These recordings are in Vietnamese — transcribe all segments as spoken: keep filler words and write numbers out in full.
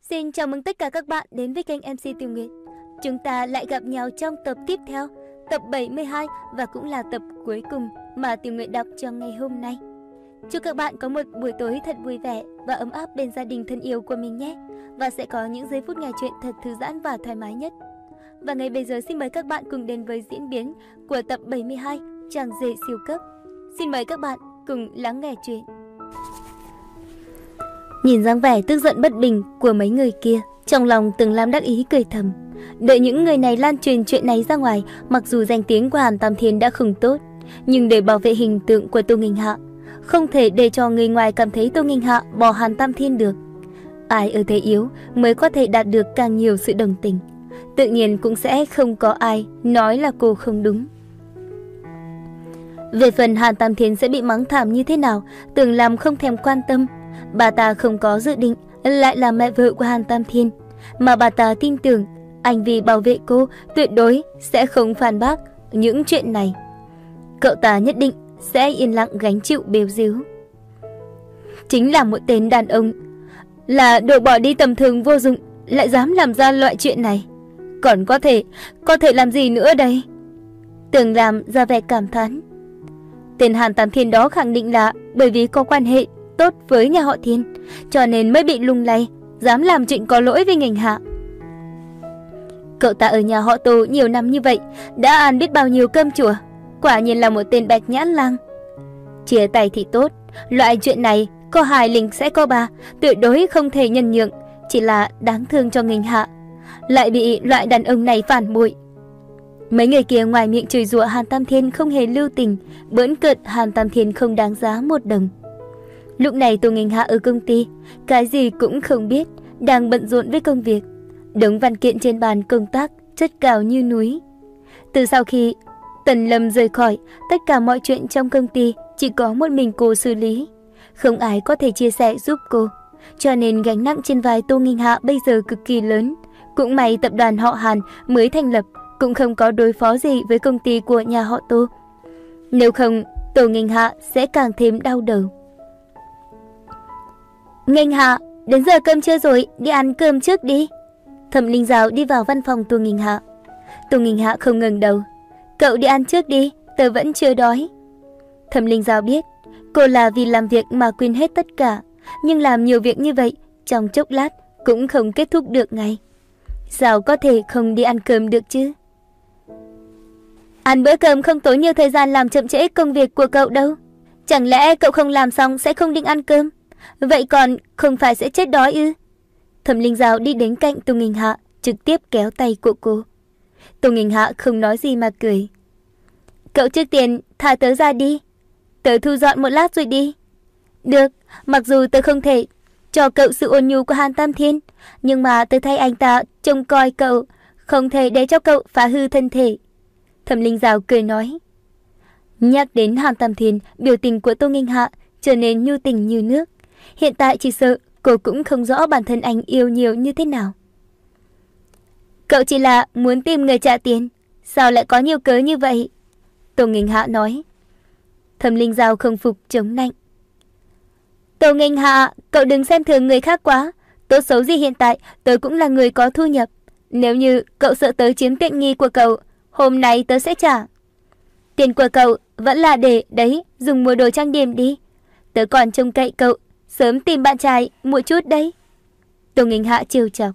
Xin chào mừng tất cả các bạn đến với kênh em xê Tiểu Nguyệt. Chúng ta lại gặp nhau trong tập tiếp theo, tập bảy mươi hai và cũng là tập cuối cùng mà Tiểu Nguyệt đọc cho ngày hôm nay. Chúc các bạn có một buổi tối thật vui vẻ và ấm áp bên gia đình thân yêu của mình nhé. Và sẽ có những giây phút nghe chuyện thật thư giãn và thoải mái nhất. Và ngay bây giờ xin mời các bạn cùng đến với diễn biến của tập bảy mươi hai Chàng rể siêu cấp. Xin mời các bạn cùng lắng nghe chuyện. Nhìn dáng vẻ tức giận bất bình của mấy người kia, trong lòng Tường Lam đắc ý cười thầm. Đợi những người này lan truyền chuyện này ra ngoài, mặc dù danh tiếng của Hàn Tam Thiên đã không tốt, nhưng để bảo vệ hình tượng của Tô Nghinh Hạ, không thể để cho người ngoài cảm thấy Tô Nghinh Hạ bỏ Hàn Tam Thiên được. Ai ở thế yếu mới có thể đạt được càng nhiều sự đồng tình. Tự nhiên cũng sẽ không có ai nói là cô không đúng. Về phần Hàn Tam Thiên sẽ bị mắng thảm như thế nào, Tường Lam không thèm quan tâm. Bà ta không có dự định lại là mẹ vợ của Hàn Tam Thiên, mà bà ta tin tưởng anh vì bảo vệ cô tuyệt đối sẽ không phản bác những chuyện này. Cậu ta nhất định sẽ yên lặng gánh chịu bêu díu. Chính là một tên đàn ông, là đồ bỏ đi tầm thường vô dụng, lại dám làm ra loại chuyện này. Còn có thể, có thể làm gì nữa đây? Tường Lam ra vẻ cảm thán. Tên Hàn Tam Thiên đó khẳng định là bởi vì có quan hệ tốt với nhà họ Thiên, cho nên mới bị lung lay, dám làm chuyện có lỗi với Nghinh Hạ. Cậu ta ở nhà họ Tô nhiều năm như vậy, đã ăn biết bao nhiêu cơm chùa, quả nhiên là một tên bạch nhãn lang. Chia tay thì tốt, loại chuyện này có hai linh sẽ có ba, tuyệt đối không thể nhân nhượng, chỉ là đáng thương cho Nghinh Hạ, lại bị loại đàn ông này phản bội. Mấy người kia ngoài miệng chửi rủa Hàn Tam Thiên không hề lưu tình, bỡn cợt Hàn Tam Thiên không đáng giá một đồng. Lúc này Tô Nghinh Hạ ở công ty, cái gì cũng không biết, đang bận rộn với công việc. Đống văn kiện trên bàn công tác chất cao như núi. Từ sau khi Tần Lâm rời khỏi, tất cả mọi chuyện trong công ty chỉ có một mình cô xử lý. Không ai có thể chia sẻ giúp cô, cho nên gánh nặng trên vai Tô Nghinh Hạ bây giờ cực kỳ lớn. Cũng may tập đoàn họ Hàn mới thành lập cũng không có đối phó gì với công ty của nhà họ Tô. Nếu không, Tô Nghinh Hạ sẽ càng thêm đau đầu. Nghinh Hạ, đến giờ cơm trưa rồi, đi ăn cơm trước đi. Thẩm Linh Giao đi vào văn phòng Tô Nghinh Hạ. Tô Nghinh Hạ không ngẩng đầu. Cậu đi ăn trước đi, tớ vẫn chưa đói. Thẩm Linh Giao biết, cô là vì làm việc mà quên hết tất cả, nhưng làm nhiều việc như vậy, trong chốc lát cũng không kết thúc được ngay. Sao có thể không đi ăn cơm được chứ? Ăn bữa cơm không tốn nhiều thời gian làm chậm trễ công việc của cậu đâu. Chẳng lẽ cậu không làm xong sẽ không định ăn cơm? Vậy còn không phải sẽ chết đói ư? Thẩm Linh Giao đi đến cạnh Tô Nghinh Hạ, trực tiếp kéo tay của cô. Tô Nghinh Hạ không nói gì mà cười. Cậu trước tiên thả tớ ra đi, tớ thu dọn một lát rồi đi. Được, mặc dù tớ không thể cho cậu sự ôn nhu của Hàn Tam Thiên, nhưng mà tớ thay anh ta trông coi cậu, không thể để cho cậu phá hư thân thể. Thẩm Linh Giao cười nói. Nhắc đến Hàn Tam Thiên, biểu tình của Tô Nghinh Hạ trở nên nhu tình như nước. Hiện tại chỉ sợ cô cũng không rõ bản thân anh yêu nhiều như thế nào. Cậu chỉ là muốn tìm người trả tiền, sao lại có nhiều cớ như vậy? Tô Nghinh Hạ nói. Thẩm Linh Giao không phục chống nạnh. Tô Nghinh Hạ, cậu đừng xem thường người khác quá. Tốt xấu gì hiện tại tớ cũng là người có thu nhập. Nếu như cậu sợ tớ chiếm tiện nghi của cậu, hôm nay tớ sẽ trả. Tiền của cậu vẫn là để đấy dùng mua đồ trang điểm đi. Tớ còn trông cậy cậu sớm tìm bạn trai một chút đấy. Tô Nghinh Hạ trêu chọc.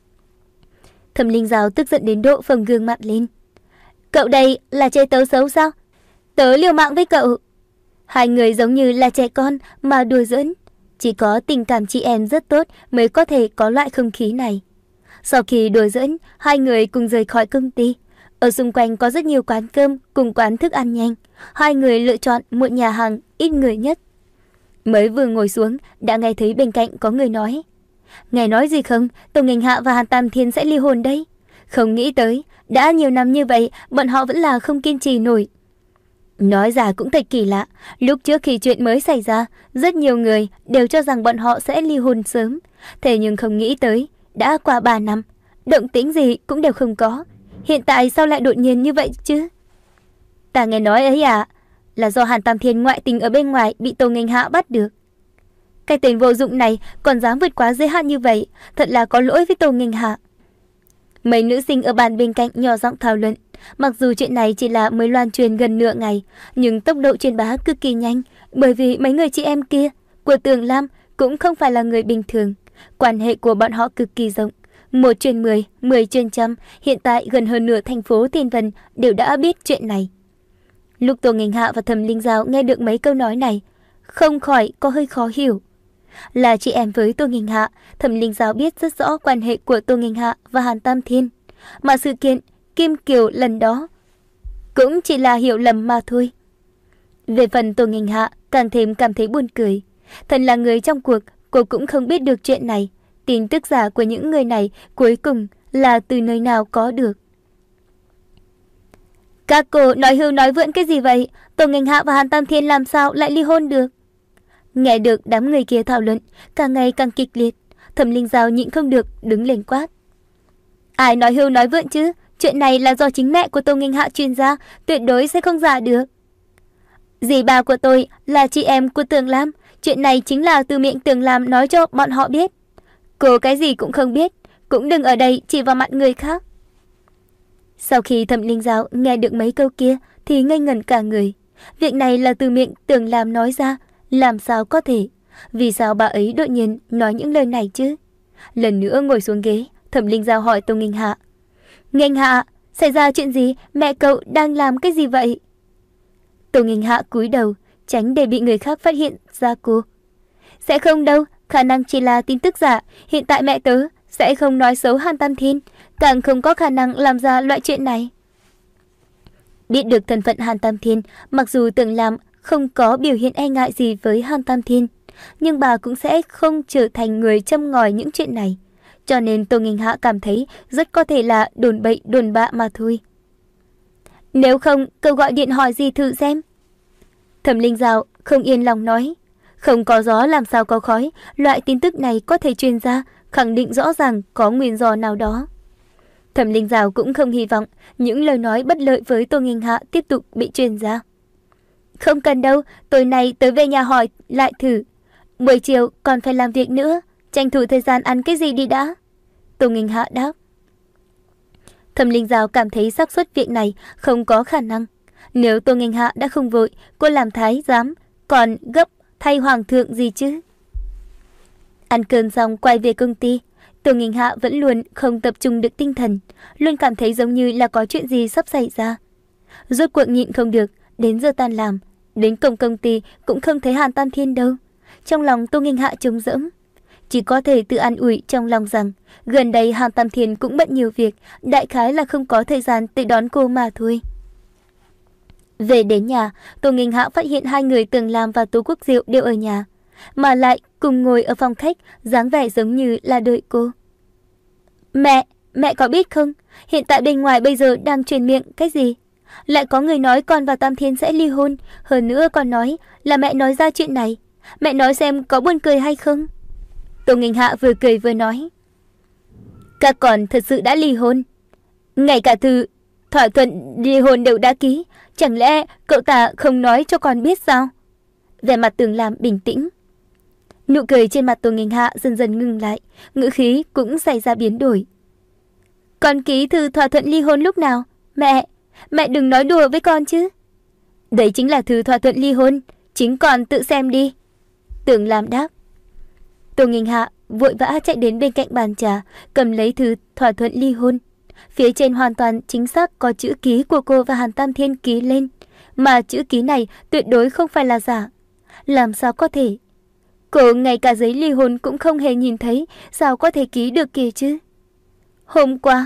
Thẩm Linh Giao tức giận đến độ phồng gương mặt lên. Cậu đây là chơi tớ xấu sao? Tớ liều mạng với cậu. Hai người giống như là trẻ con mà đùa giỡn. Chỉ có tình cảm chị em rất tốt mới có thể có loại không khí này. Sau khi đùa giỡn, hai người cùng rời khỏi công ty. Ở xung quanh có rất nhiều quán cơm cùng quán thức ăn nhanh. Hai người lựa chọn một nhà hàng ít người nhất. Mới vừa ngồi xuống, đã nghe thấy bên cạnh có người nói. Nghe nói gì không, Tô Nghinh Hạ và Hàn Tam Thiên sẽ ly hôn đấy. Không nghĩ tới, đã nhiều năm như vậy, bọn họ vẫn là không kiên trì nổi. Nói ra cũng thật kỳ lạ, lúc trước khi chuyện mới xảy ra, rất nhiều người đều cho rằng bọn họ sẽ ly hôn sớm. Thế nhưng không nghĩ tới, đã qua ba năm, động tĩnh gì cũng đều không có. Hiện tại sao lại đột nhiên như vậy chứ? Ta nghe nói ấy à, là do Hàn Tam Thiên ngoại tình ở bên ngoài bị Tô Nghinh Hạ bắt được. Cái tên vô dụng này còn dám vượt quá giới hạn như vậy, thật là có lỗi với Tô Nghênh Hạ. Mấy nữ sinh ở bàn bên cạnh nhỏ giọng thảo luận. Mặc dù chuyện này chỉ là mới loan truyền gần nửa ngày, nhưng tốc độ truyền bá cực kỳ nhanh, bởi vì mấy người chị em kia của Tường Lam cũng không phải là người bình thường. Quan hệ của bọn họ cực kỳ rộng, một truyền mười, mười truyền trăm, hiện tại gần hơn nửa thành phố Thiên Vân đều đã biết chuyện này. Lúc Tô Nghênh Hạ và Thẩm Linh Giao nghe được mấy câu nói này, không khỏi có hơi khó hiểu. Là chị em với Tô Nghênh Hạ, Thẩm Linh Giao biết rất rõ quan hệ của Tô Nghênh Hạ và Hàn Tam Thiên, mà sự kiện Kim Kiều lần đó cũng chỉ là hiểu lầm mà thôi. Về phần Tô Nghênh Hạ càng thêm cảm thấy buồn cười. Thần là người trong cuộc, cô cũng không biết được chuyện này. Tin tức giả của những người này cuối cùng là từ nơi nào có được. Các cô nói hưu nói vượn cái gì vậy? Tô Nghênh Hạ và Hàn Tam Thiên làm sao lại ly hôn được? Nghe được đám người kia thảo luận càng ngày càng kịch liệt, Thẩm Linh Giao nhịn không được đứng lên quát. Ai nói hưu nói vượn chứ? Chuyện này là do chính mẹ của Tô Nghênh Hạ truyền ra, tuyệt đối sẽ không giả được. Dì bà của tôi là chị em của Tường Lam, chuyện này chính là từ miệng Tường Lam nói cho bọn họ biết. Cô cái gì cũng không biết, cũng đừng ở đây chỉ vào mặt người khác. Sau khi Thẩm Linh Giao nghe được mấy câu kia thì ngây ngẩn cả người. Việc này là từ miệng Tường Lam nói ra, làm sao có thể? Vì sao bà ấy đột nhiên nói những lời này chứ? Lần nữa ngồi xuống ghế, Thẩm Linh Giao hỏi Tô Nghênh Hạ. Nghênh Hạ, xảy ra chuyện gì? Mẹ cậu đang làm cái gì vậy? Tô Nghênh Hạ cúi đầu, tránh để bị người khác phát hiện ra cô. Sẽ không đâu, khả năng chỉ là tin tức giả. Hiện tại mẹ tớ sẽ không nói xấu Hàn Tam Thiên, càng không có khả năng làm ra loại chuyện này. Biết được thân phận Hàn Tam Thiên, mặc dù Tường Lam không có biểu hiện e ngại gì với Hàn Tam Thiên, nhưng bà cũng sẽ không trở thành người châm ngòi những chuyện này. Cho nên Tô Nghênh Hạ cảm thấy rất có thể là đồn bậy đồn bạ mà thôi. Nếu không, cậu gọi điện hỏi gì thử xem. Thẩm Linh Giao không yên lòng nói. Không có gió làm sao có khói, loại tin tức này có thể truyền ra, khẳng định rõ ràng có nguyên do nào đó. Thẩm Linh Giao cũng không hy vọng những lời nói bất lợi với Tô Nghênh Hạ tiếp tục bị truyền ra. Không cần đâu, tối nay tớ về nhà hỏi lại thử. Buổi chiều còn phải làm việc nữa, tranh thủ thời gian ăn cái gì đi đã. Tô Nghênh Hạ đáp. Thẩm Linh Giao cảm thấy xác suất việc này không có khả năng. Nếu Tô Nghênh Hạ đã không vội, cô làm thái giám, còn gấp thay hoàng thượng gì chứ? Ăn cơm xong quay về công ty, Tô Nghênh Hạ vẫn luôn không tập trung được tinh thần, luôn cảm thấy giống như là có chuyện gì sắp xảy ra. Rốt cuộc nhịn không được, đến giờ tan làm, đến cổng công ty cũng không thấy Hàn Tam Thiên đâu. Trong lòng Tô Nghênh Hạ trống rỗng, chỉ có thể tự an ủi trong lòng rằng gần đây Hàn Tam Thiên cũng bận nhiều việc, đại khái là không có thời gian tới đón cô mà thôi. Về đến nhà, Tô Nghênh Hạ phát hiện hai người Tường Lam và Tố Quốc Diệu đều ở nhà, mà lại cùng ngồi ở phòng khách, dáng vẻ giống như là đợi cô. Mẹ, mẹ có biết không, hiện tại bên ngoài bây giờ đang truyền miệng cái gì? Lại có người nói con và Tam Thiên sẽ ly hôn, hơn nữa còn nói là mẹ nói ra chuyện này. Mẹ nói xem có buồn cười hay không? Tô Nghênh Hạ vừa cười vừa nói. Các con thật sự đã ly hôn. Ngay cả thư thỏa thuận ly hôn đều đã ký, chẳng lẽ cậu ta không nói cho con biết sao? Vẻ mặt Tường Lam bình tĩnh. Nụ cười trên mặt Tô Nghênh Hạ dần dần ngừng lại, ngữ khí cũng xảy ra biến đổi. Con ký thư thỏa thuận ly hôn lúc nào? Mẹ, mẹ đừng nói đùa với con chứ. Đấy chính là thư thỏa thuận ly hôn, chính con tự xem đi. Tường Lam đáp. Tô Nghênh Hạ vội vã chạy đến bên cạnh bàn trà, cầm lấy thư thỏa thuận ly hôn. Phía trên hoàn toàn chính xác có chữ ký của cô và Hàn Tam Thiên ký lên, mà chữ ký này tuyệt đối không phải là giả. Làm sao có thể? Cô ngay cả giấy ly hôn cũng không hề nhìn thấy, sao có thể ký được kìa chứ? Hôm qua...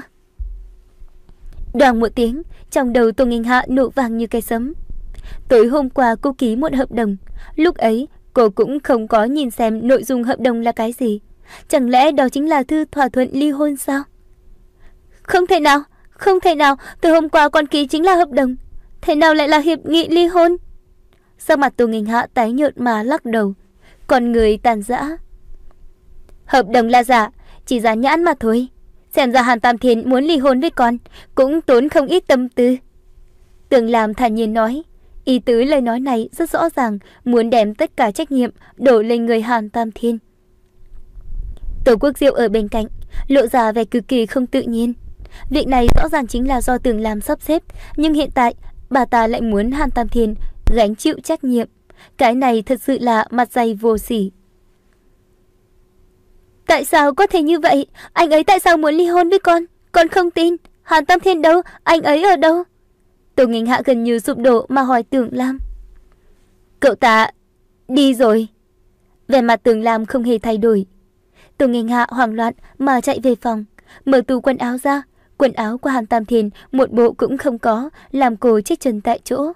Đoàng một tiếng, trong đầu Tô Nghênh Hạ nổ vàng như cây sấm. Tối hôm qua cô ký một hợp đồng, lúc ấy cô cũng không có nhìn xem nội dung hợp đồng là cái gì. Chẳng lẽ đó chính là thư thỏa thuận ly hôn sao? Không thể nào, không thể nào, từ hôm qua con ký chính là hợp đồng. Thế nào lại là hiệp nghị ly hôn? Sau mặt Tô Nghênh Hạ tái nhợt mà lắc đầu, con người tàn rã. Hợp đồng là giả, chỉ dán nhãn mà thôi. Xem ra Hàn Tam Thiên muốn ly hôn với con cũng tốn không ít tâm tư. Tường Lam thản nhiên nói. Ý tứ lời nói này rất rõ ràng, muốn đem tất cả trách nhiệm đổ lên người Hàn Tam Thiên. Tô Quốc Diệu ở bên cạnh, lộ ra vẻ cực kỳ không tự nhiên. Việc này rõ ràng chính là do Tưởng Lam sắp xếp, nhưng hiện tại bà ta lại muốn Hàn Tam Thiên gánh chịu trách nhiệm. Cái này thật sự là mặt dày vô sỉ. Tại sao có thể như vậy? Anh ấy tại sao muốn ly hôn với con? Con không tin. Hàn Tam Thiên đâu? Anh ấy ở đâu? Tô Nghinh Hạ gần như sụp đổ mà hỏi Tưởng Lam. Cậu ta đi rồi. Vẻ mặt Tưởng Lam không hề thay đổi. Tô Nghinh Hạ hoảng loạn mà chạy về phòng, mở tủ quần áo ra. Quần áo của Hàn Tam Thiên một bộ cũng không có, làm cô chết chân tại chỗ.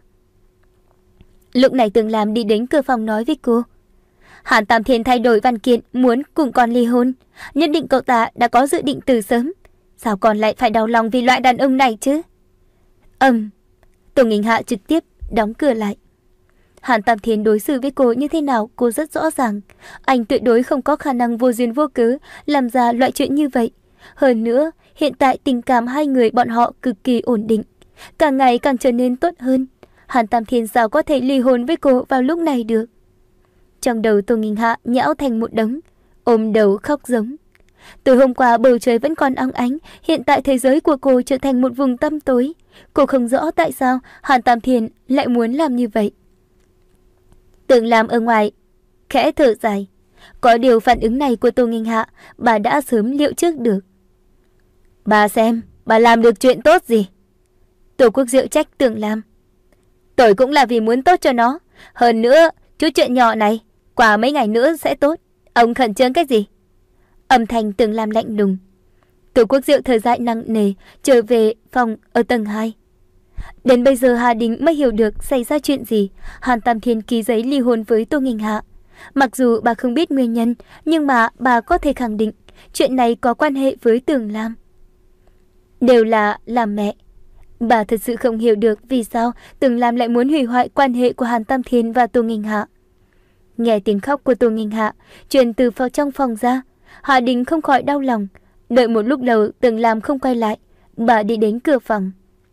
Lúc này Tưởng Lam đi đến cửa phòng nói với cô. Hàn Tam Thiên thay đổi văn kiện muốn cùng con ly hôn. Nhất định cậu ta đã có dự định từ sớm. Sao con lại phải đau lòng vì loại đàn ông này chứ? Ầm. Tô Nghinh Hạ trực tiếp đóng cửa lại. Hàn Tam Thiên đối xử với cô như thế nào cô rất rõ ràng. Anh tuyệt đối không có khả năng vô duyên vô cớ làm ra loại chuyện như vậy. Hơn nữa, hiện tại tình cảm hai người bọn họ cực kỳ ổn định, càng ngày càng trở nên tốt hơn. Hàn Tam Thiên sao có thể ly hôn với cô vào lúc này được? Trong đầu Tô Nghinh Hạ nhão thành một đống, ôm đầu khóc giống. Từ hôm qua bầu trời vẫn còn óng ánh, hiện tại thế giới của cô trở thành một vùng tăm tối. Cô không rõ tại sao Hàn Tam Thiên lại muốn làm như vậy. Tưởng Lam ở ngoài khẽ thở dài. Có điều phản ứng này của Tô Nghinh Hạ bà đã sớm liệu trước được. Bà xem, bà làm được chuyện tốt gì? Tô Quốc Diệu trách Tưởng Lam. Tôi cũng là vì muốn tốt cho nó. Hơn nữa, chút chuyện nhỏ này, qua mấy ngày nữa sẽ tốt. Ông khẩn trương cái gì? Âm thanh Tưởng Lam lạnh lùng. Tô Quốc Diệu thở dài nặng nề, trở về phòng ở tầng hai. Đến bây giờ Hà Đình mới hiểu được xảy ra chuyện gì. Hàn Tam Thiên ký giấy ly hôn với Tô Nghinh Hạ. Mặc dù bà không biết nguyên nhân, nhưng mà bà có thể khẳng định chuyện này có quan hệ với Tưởng Lam. Đều là làm mẹ. Bà thật sự không hiểu được vì sao Tưởng Lam lại muốn hủy hoại quan hệ của Hàn Tam Thiên và Tô Nghinh Hạ. Nghe tiếng khóc của Tô Nghinh Hạ truyền từ vào trong phòng ra, Hà Đình không khỏi đau lòng. Đợi một lúc lâu Tưởng Lam không quay lại, bà đi đến cửa phòng.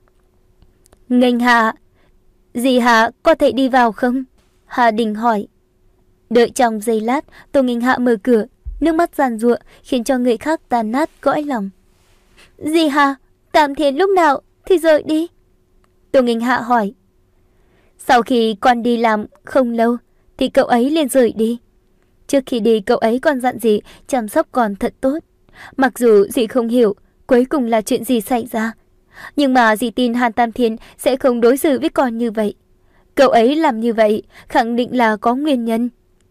Nghinh Hạ, dì Hạ có thể đi vào không? Hà Đình hỏi. Đợi trong giây lát, Tô Nghinh Hạ mở cửa, nước mắt giàn giụa khiến cho người khác tan nát cõi lòng. Dì Hạ, Tam Thiên lúc nào thì rời đi? Tô Nghinh Hạ hỏi. Sau khi con đi làm không lâu thì cậu ấy liền rời đi. Trước khi đi cậu ấy còn dặn dì chăm sóc con thật tốt. Mặc dù dì không hiểu cuối cùng là chuyện gì xảy ra, nhưng mà dì tin Hàn Tam Thiên sẽ không đối xử với con như vậy. Cậu ấy làm như vậy khẳng định là có nguyên nhân.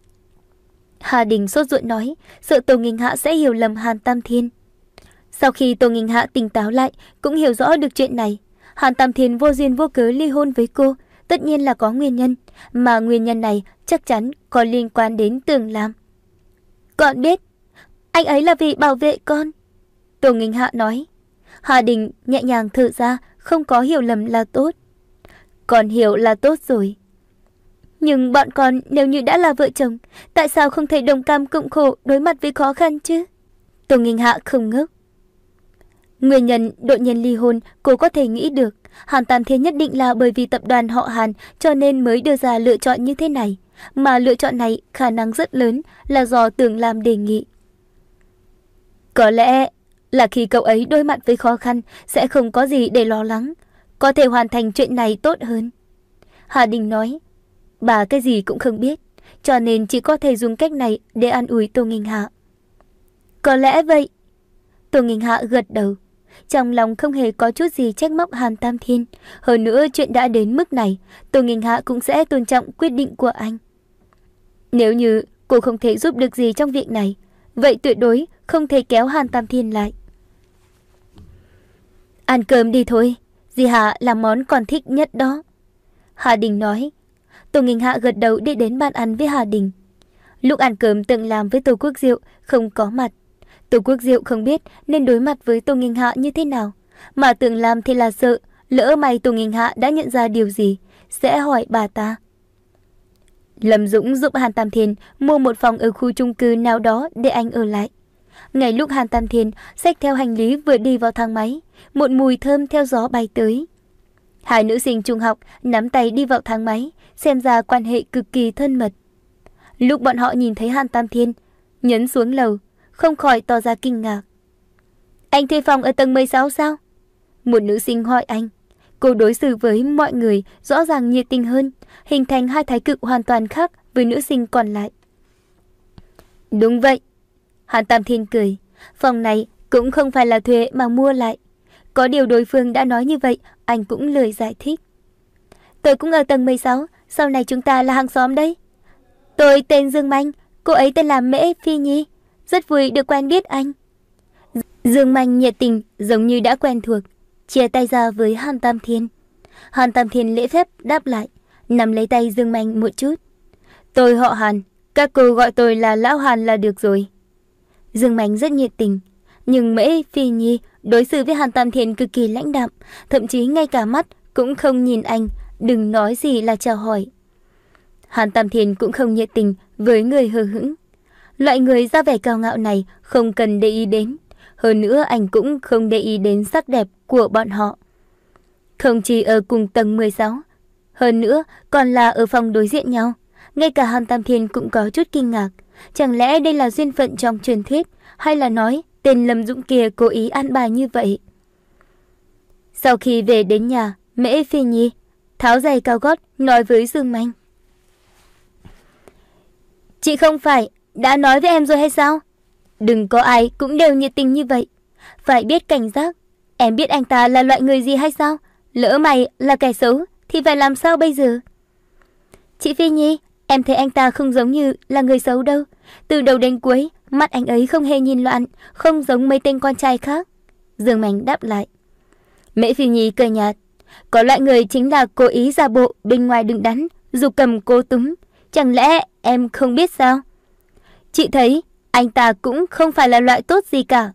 Hà Đình sốt ruột nói, sợ Tô Nghinh Hạ sẽ hiểu lầm Hàn Tam Thiên. Sau khi Tô Nghinh Hạ tỉnh táo lại, cũng hiểu rõ được chuyện này. Hàn Tam Thiên vô duyên vô cớ ly hôn với cô, tất nhiên là có nguyên nhân, mà nguyên nhân này chắc chắn có liên quan đến Tưởng Lam. Con biết, anh ấy là vì bảo vệ con. Tô Nghinh Hạ nói. Hà Đình nhẹ nhàng thở ra, không có hiểu lầm là tốt. Con hiểu là tốt rồi. Nhưng bọn con nếu như đã là vợ chồng, tại sao không thể đồng cam cộng khổ đối mặt với khó khăn chứ? Tô Nghinh Hạ không ngốc. Nguyên nhân đột nhiên ly hôn cô có thể nghĩ được. Hàn Tam Thiên nhất định là bởi vì tập đoàn họ Hàn cho nên mới đưa ra lựa chọn như thế này. Mà lựa chọn này khả năng rất lớn là do Tưởng Lam đề nghị. Có lẽ là khi cậu ấy đối mặt với khó khăn sẽ không có gì để lo lắng, có thể hoàn thành chuyện này tốt hơn. Hà Đình nói. Bà cái gì cũng không biết, cho nên chỉ có thể dùng cách này để an ủi Tô Nghinh Hạ. Có lẽ vậy. Tô Nghinh Hạ gật đầu. Trong lòng không hề có chút gì trách móc Hàn Tam Thiên. Hơn nữa chuyện đã đến mức này, Tô Nghinh Hạ cũng sẽ tôn trọng quyết định của anh. Nếu như cô không thể giúp được gì trong việc này, vậy tuyệt đối không thể kéo Hàn Tam Thiên lại. Ăn cơm đi thôi, dì Hạ làm món con thích nhất đó. Hà Đình nói. Tô Nghinh Hạ gật đầu đi đến bàn ăn với Hà Đình. Lúc ăn cơm Tưởng Lam với Tô Quốc Diệu không có mặt. Tô Quốc Diệu không biết nên đối mặt với Tô Nghinh Hạ như thế nào, mà Tưởng Lam thì là sợ lỡ may Tô Nghinh Hạ đã nhận ra điều gì sẽ hỏi bà ta. Lâm Dũng giúp Hàn Tam Thiên mua một phòng ở khu chung cư nào đó để anh ở lại. Ngay lúc Hàn Tam Thiên xách theo hành lý vừa đi vào thang máy, một mùi thơm theo gió bay tới. Hai nữ sinh trung học nắm tay đi vào thang máy, xem ra quan hệ cực kỳ thân mật. Lúc bọn họ nhìn thấy Hàn Tam Thiên nhấn xuống lầu, không khỏi tỏ ra kinh ngạc. Anh thuê phòng ở tầng mười sáu sao? Một nữ sinh hỏi anh. Cô đối xử với mọi người rõ ràng nhiệt tình hơn, hình thành hai thái cực hoàn toàn khác với nữ sinh còn lại. Đúng vậy. Hàn Tam Thiên cười. Phòng này cũng không phải là thuê mà mua lại. Có điều đối phương đã nói như vậy, anh cũng lười giải thích. Tôi cũng ở tầng mười sáu, sau này chúng ta là hàng xóm đấy. Tôi tên Dương Manh, cô ấy tên là Mễ Phi Nhi. Rất vui được quen biết anh. Dương Manh nhiệt tình giống như đã quen thuộc, chia tay ra với Hàn Tam Thiên. Hàn Tam Thiên lễ phép đáp lại, nắm lấy tay Dương Manh một chút. Tôi họ Hàn, các cô gọi tôi là Lão Hàn là được rồi. Dương Manh rất nhiệt tình, nhưng Mễ Phi Nhi đối xử với Hàn Tam Thiên cực kỳ lãnh đạm, thậm chí ngay cả mắt cũng không nhìn anh, đừng nói gì là chào hỏi. Hàn Tam Thiên cũng không nhiệt tình với người hờ hững. Loại người ra vẻ cao ngạo này không cần để ý đến. Hơn nữa anh cũng không để ý đến sắc đẹp của bọn họ. Không chỉ ở cùng tầng mười sáu, hơn nữa còn là ở phòng đối diện nhau. Ngay cả Hàn Tam Thiên cũng có chút kinh ngạc. Chẳng lẽ đây là duyên phận trong truyền thuyết, hay là nói tên Lâm Dũng kia cố ý an bài như vậy? Sau khi về đến nhà, Mễ Phi Nhi tháo giày cao gót nói với Dương Manh. Chị không phải đã nói với em rồi hay sao? Đừng có ai cũng đều nhiệt tình như vậy. Phải biết cảnh giác. Em biết anh ta là loại người gì hay sao? Lỡ mày là kẻ xấu thì phải làm sao bây giờ? Chị Phi Nhi, em thấy anh ta không giống như là người xấu đâu. Từ đầu đến cuối, mắt anh ấy không hề nhìn loạn, không giống mấy tên con trai khác. Dương Manh đáp lại. Mễ Phi Nhi cười nhạt. Có loại người chính là cố ý giả bộ bên ngoài đứng đắn, dù cầm cố túm. Chẳng lẽ em không biết sao? Chị thấy anh ta cũng không phải là loại tốt gì cả.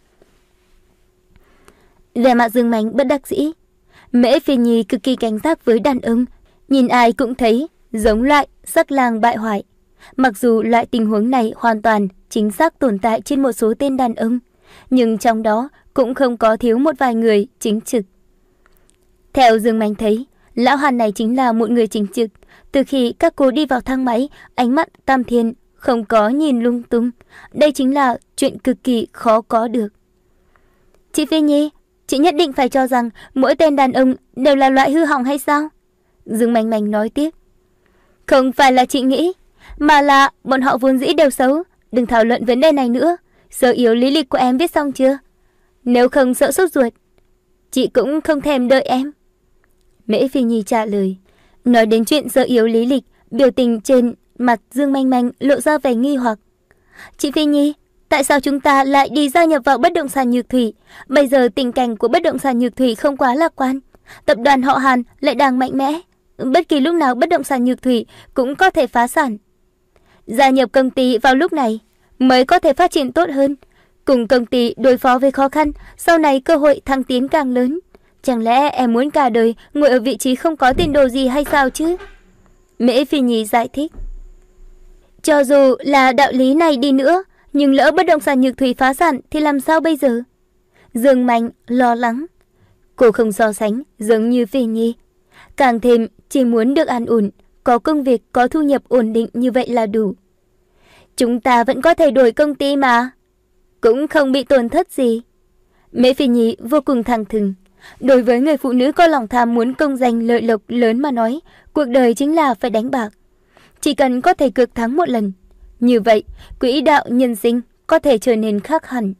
Vẻ mặt Dương Manh bất đắc dĩ. Mễ Phi Nhi cực kỳ cảnh giác với đàn ông, nhìn ai cũng thấy giống loại sắc lang bại hoại. Mặc dù loại tình huống này hoàn toàn chính xác tồn tại trên một số tên đàn ông, nhưng trong đó cũng không có thiếu một vài người chính trực. Theo Dương Manh thấy, Lão Hàn này chính là một người chính trực. Từ khi các cô đi vào thang máy, ánh mắt Tam Thiên không có nhìn lung tung. Đây chính là chuyện cực kỳ khó có được. Chị Phi Nhi, chị nhất định phải cho rằng mỗi tên đàn ông đều là loại hư hỏng hay sao? Dương Manh Manh nói tiếp. Không phải là chị nghĩ, mà là bọn họ vốn dĩ đều xấu. Đừng thảo luận vấn đề này nữa. Sơ yếu lý lịch của em viết xong chưa? Nếu không sợ sốt ruột, chị cũng không thèm đợi em. Mễ Phi Nhi trả lời. Nói đến chuyện sơ yếu lý lịch, biểu tình trên mặt Dương Manh Manh lộ ra vẻ nghi hoặc. Chị Phi Nhi, tại sao chúng ta lại đi gia nhập vào bất động sản Nhược Thủy? Bây giờ tình cảnh của bất động sản Nhược Thủy không quá lạc quan. Tập đoàn họ Hàn lại đang mạnh mẽ. Bất kỳ lúc nào bất động sản Nhược Thủy cũng có thể phá sản. Gia nhập công ty vào lúc này mới có thể phát triển tốt hơn. Cùng công ty đối phó với khó khăn, sau này cơ hội thăng tiến càng lớn. Chẳng lẽ em muốn cả đời ngồi ở vị trí không có tiền đồ gì hay sao chứ? Mễ Phi Nhi giải thích. Cho dù là đạo lý này đi nữa, nhưng lỡ bất động sản Nhược Thủy phá sản thì làm sao bây giờ? Dương Manh lo lắng. Cô không so sánh giống như Phi Nhi. Càng thêm chỉ muốn được an ổn, có công việc, có thu nhập ổn định như vậy là đủ. Chúng ta vẫn có thể đổi công ty mà. Cũng không bị tổn thất gì. Mễ Phi Nhi vô cùng thẳng thừng. Đối với người phụ nữ có lòng tham muốn công danh lợi lộc lớn mà nói, cuộc đời chính là phải đánh bạc. Chỉ cần có thể cược thắng một lần, như vậy quỹ đạo nhân sinh có thể trở nên khác hẳn.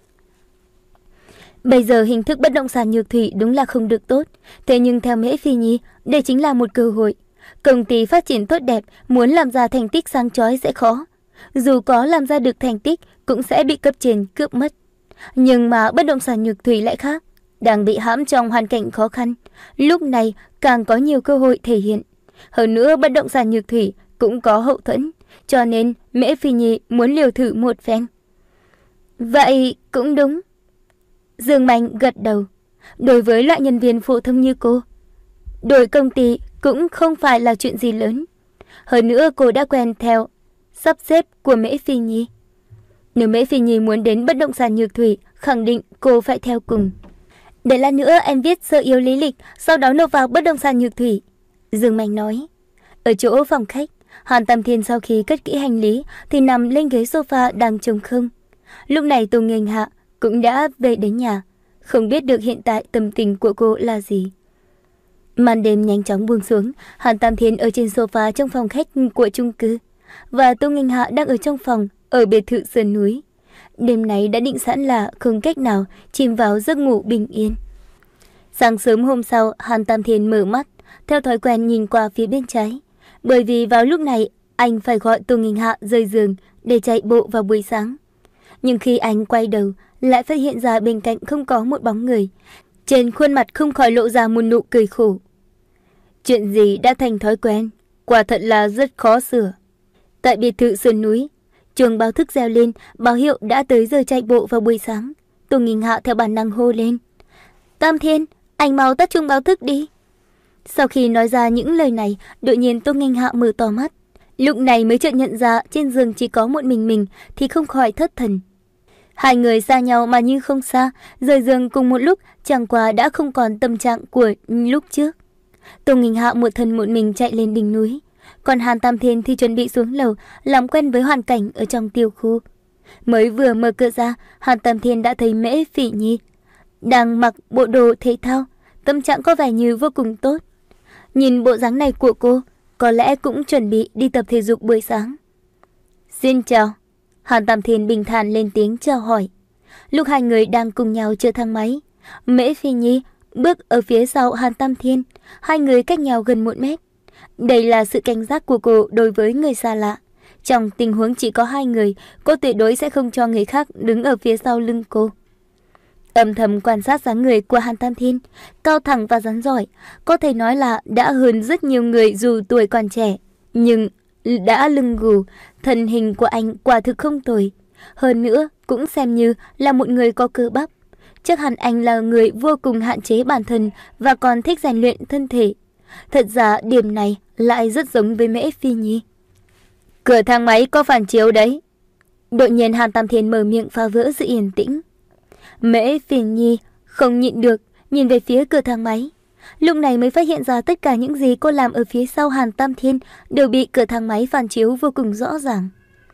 Bây giờ hình thức bất động sản Nhược Thủy đúng là không được tốt. Thế nhưng theo Mễ Phi Nhi, đây chính là một cơ hội. Công ty phát triển tốt đẹp, muốn làm ra thành tích sáng chói sẽ khó. Dù có làm ra được thành tích cũng sẽ bị cấp trên cướp mất. Nhưng mà bất động sản Nhược Thủy lại khác, đang bị hãm trong hoàn cảnh khó khăn. Lúc này càng có nhiều cơ hội thể hiện. Hơn nữa bất động sản Nhược Thủy cũng có hậu thuẫn, cho nên Mễ Phi Nhi muốn liều thử một phen. Vậy cũng đúng. Dương Manh gật đầu. Đối với loại nhân viên phổ thông như cô, đổi công ty cũng không phải là chuyện gì lớn. Hơn nữa cô đã quen theo sắp xếp của Mễ Phi Nhi. Nếu Mễ Phi Nhi muốn đến bất động sản Nhược Thủy, khẳng định cô phải theo cùng. Để lát nữa em viết sơ yếu lý lịch, sau đó nộp vào bất động sản Nhược Thủy. Dương Mạnh nói. Ở chỗ phòng khách, Hàn Tam Thiên sau khi cất kỹ hành lý thì nằm lên ghế sofa đang trống không. Lúc này Tô Nghênh Hạ cũng đã về đến nhà, không biết được hiện tại tâm tình của cô là gì. Màn đêm nhanh chóng buông xuống, Hàn Tam Thiên ở trên sofa trong phòng khách của chung cư, và Tô Nghênh Hạ đang ở trong phòng ở biệt thự sườn núi. Đêm nay đã định sẵn là không cách nào chìm vào giấc ngủ bình yên. Sáng sớm hôm sau, Hàn Tam Thiên mở mắt, theo thói quen nhìn qua phía bên trái, bởi vì vào lúc này anh phải gọi Tô Nghênh Hạ rời giường để chạy bộ vào buổi sáng. Nhưng khi anh quay đầu, lại phát hiện ra bên cạnh không có một bóng người. Trên khuôn mặt không khỏi lộ ra một nụ cười khổ. Chuyện gì đã thành thói quen, quả thật là rất khó sửa. Tại biệt thự sườn núi, chuông báo thức reo lên, báo hiệu đã tới giờ chạy bộ vào buổi sáng. Tô Nghênh Hạ theo bản năng hô lên. Tam Thiên, anh mau tắt chuông báo thức đi. Sau khi nói ra những lời này, đột nhiên Tô Nghênh Hạ mở to mắt. Lúc này mới chợt nhận ra trên giường chỉ có một mình mình thì không khỏi thất thần. Hai người xa nhau mà như không xa, rời giường cùng một lúc chẳng qua đã không còn tâm trạng của lúc trước. Tô Nghênh Hạ một thân một mình chạy lên đỉnh núi, còn Hàn Tam Thiên thì chuẩn bị xuống lầu làm quen với hoàn cảnh ở trong tiểu khu. Mới vừa mở cửa ra, Hàn Tam Thiên đã thấy Mễ Phỉ Nhi đang mặc bộ đồ thể thao, tâm trạng có vẻ như vô cùng tốt. Nhìn bộ dáng này của cô, có lẽ cũng chuẩn bị đi tập thể dục buổi sáng. Xin chào. Hàn Tam Thiên bình thản lên tiếng chào hỏi. Lúc hai người đang cùng nhau chờ thang máy, Mễ Phỉ Nhi bước ở phía sau Hàn Tam Thiên, hai người cách nhau gần một mét. Đây là sự cảnh giác của cô đối với người xa lạ. Trong tình huống chỉ có hai người, cô tuyệt đối sẽ không cho người khác đứng ở phía sau lưng cô. Âm thầm quan sát dáng người của Hàn Tam Thiên, cao thẳng và rắn giỏi, có thể nói là đã hơn rất nhiều người dù tuổi còn trẻ, nhưng đã lưng gù, thân hình của anh quả thực không tồi. Hơn nữa, cũng xem như là một người có cơ bắp. Chắc hẳn anh là người vô cùng hạn chế bản thân và còn thích rèn luyện thân thể. Thật ra điểm này lại rất giống với Mễ Phi Nhi. Cửa thang máy có phản chiếu đấy. Đột nhiên Hàn Tam Thiên mở miệng phá vỡ sự yên tĩnh. Mễ Phi Nhi không nhịn được nhìn về phía cửa thang máy. Lúc này mới phát hiện ra tất cả những gì cô làm ở phía sau Hàn Tam Thiên đều bị cửa thang máy phản chiếu vô cùng rõ ràng.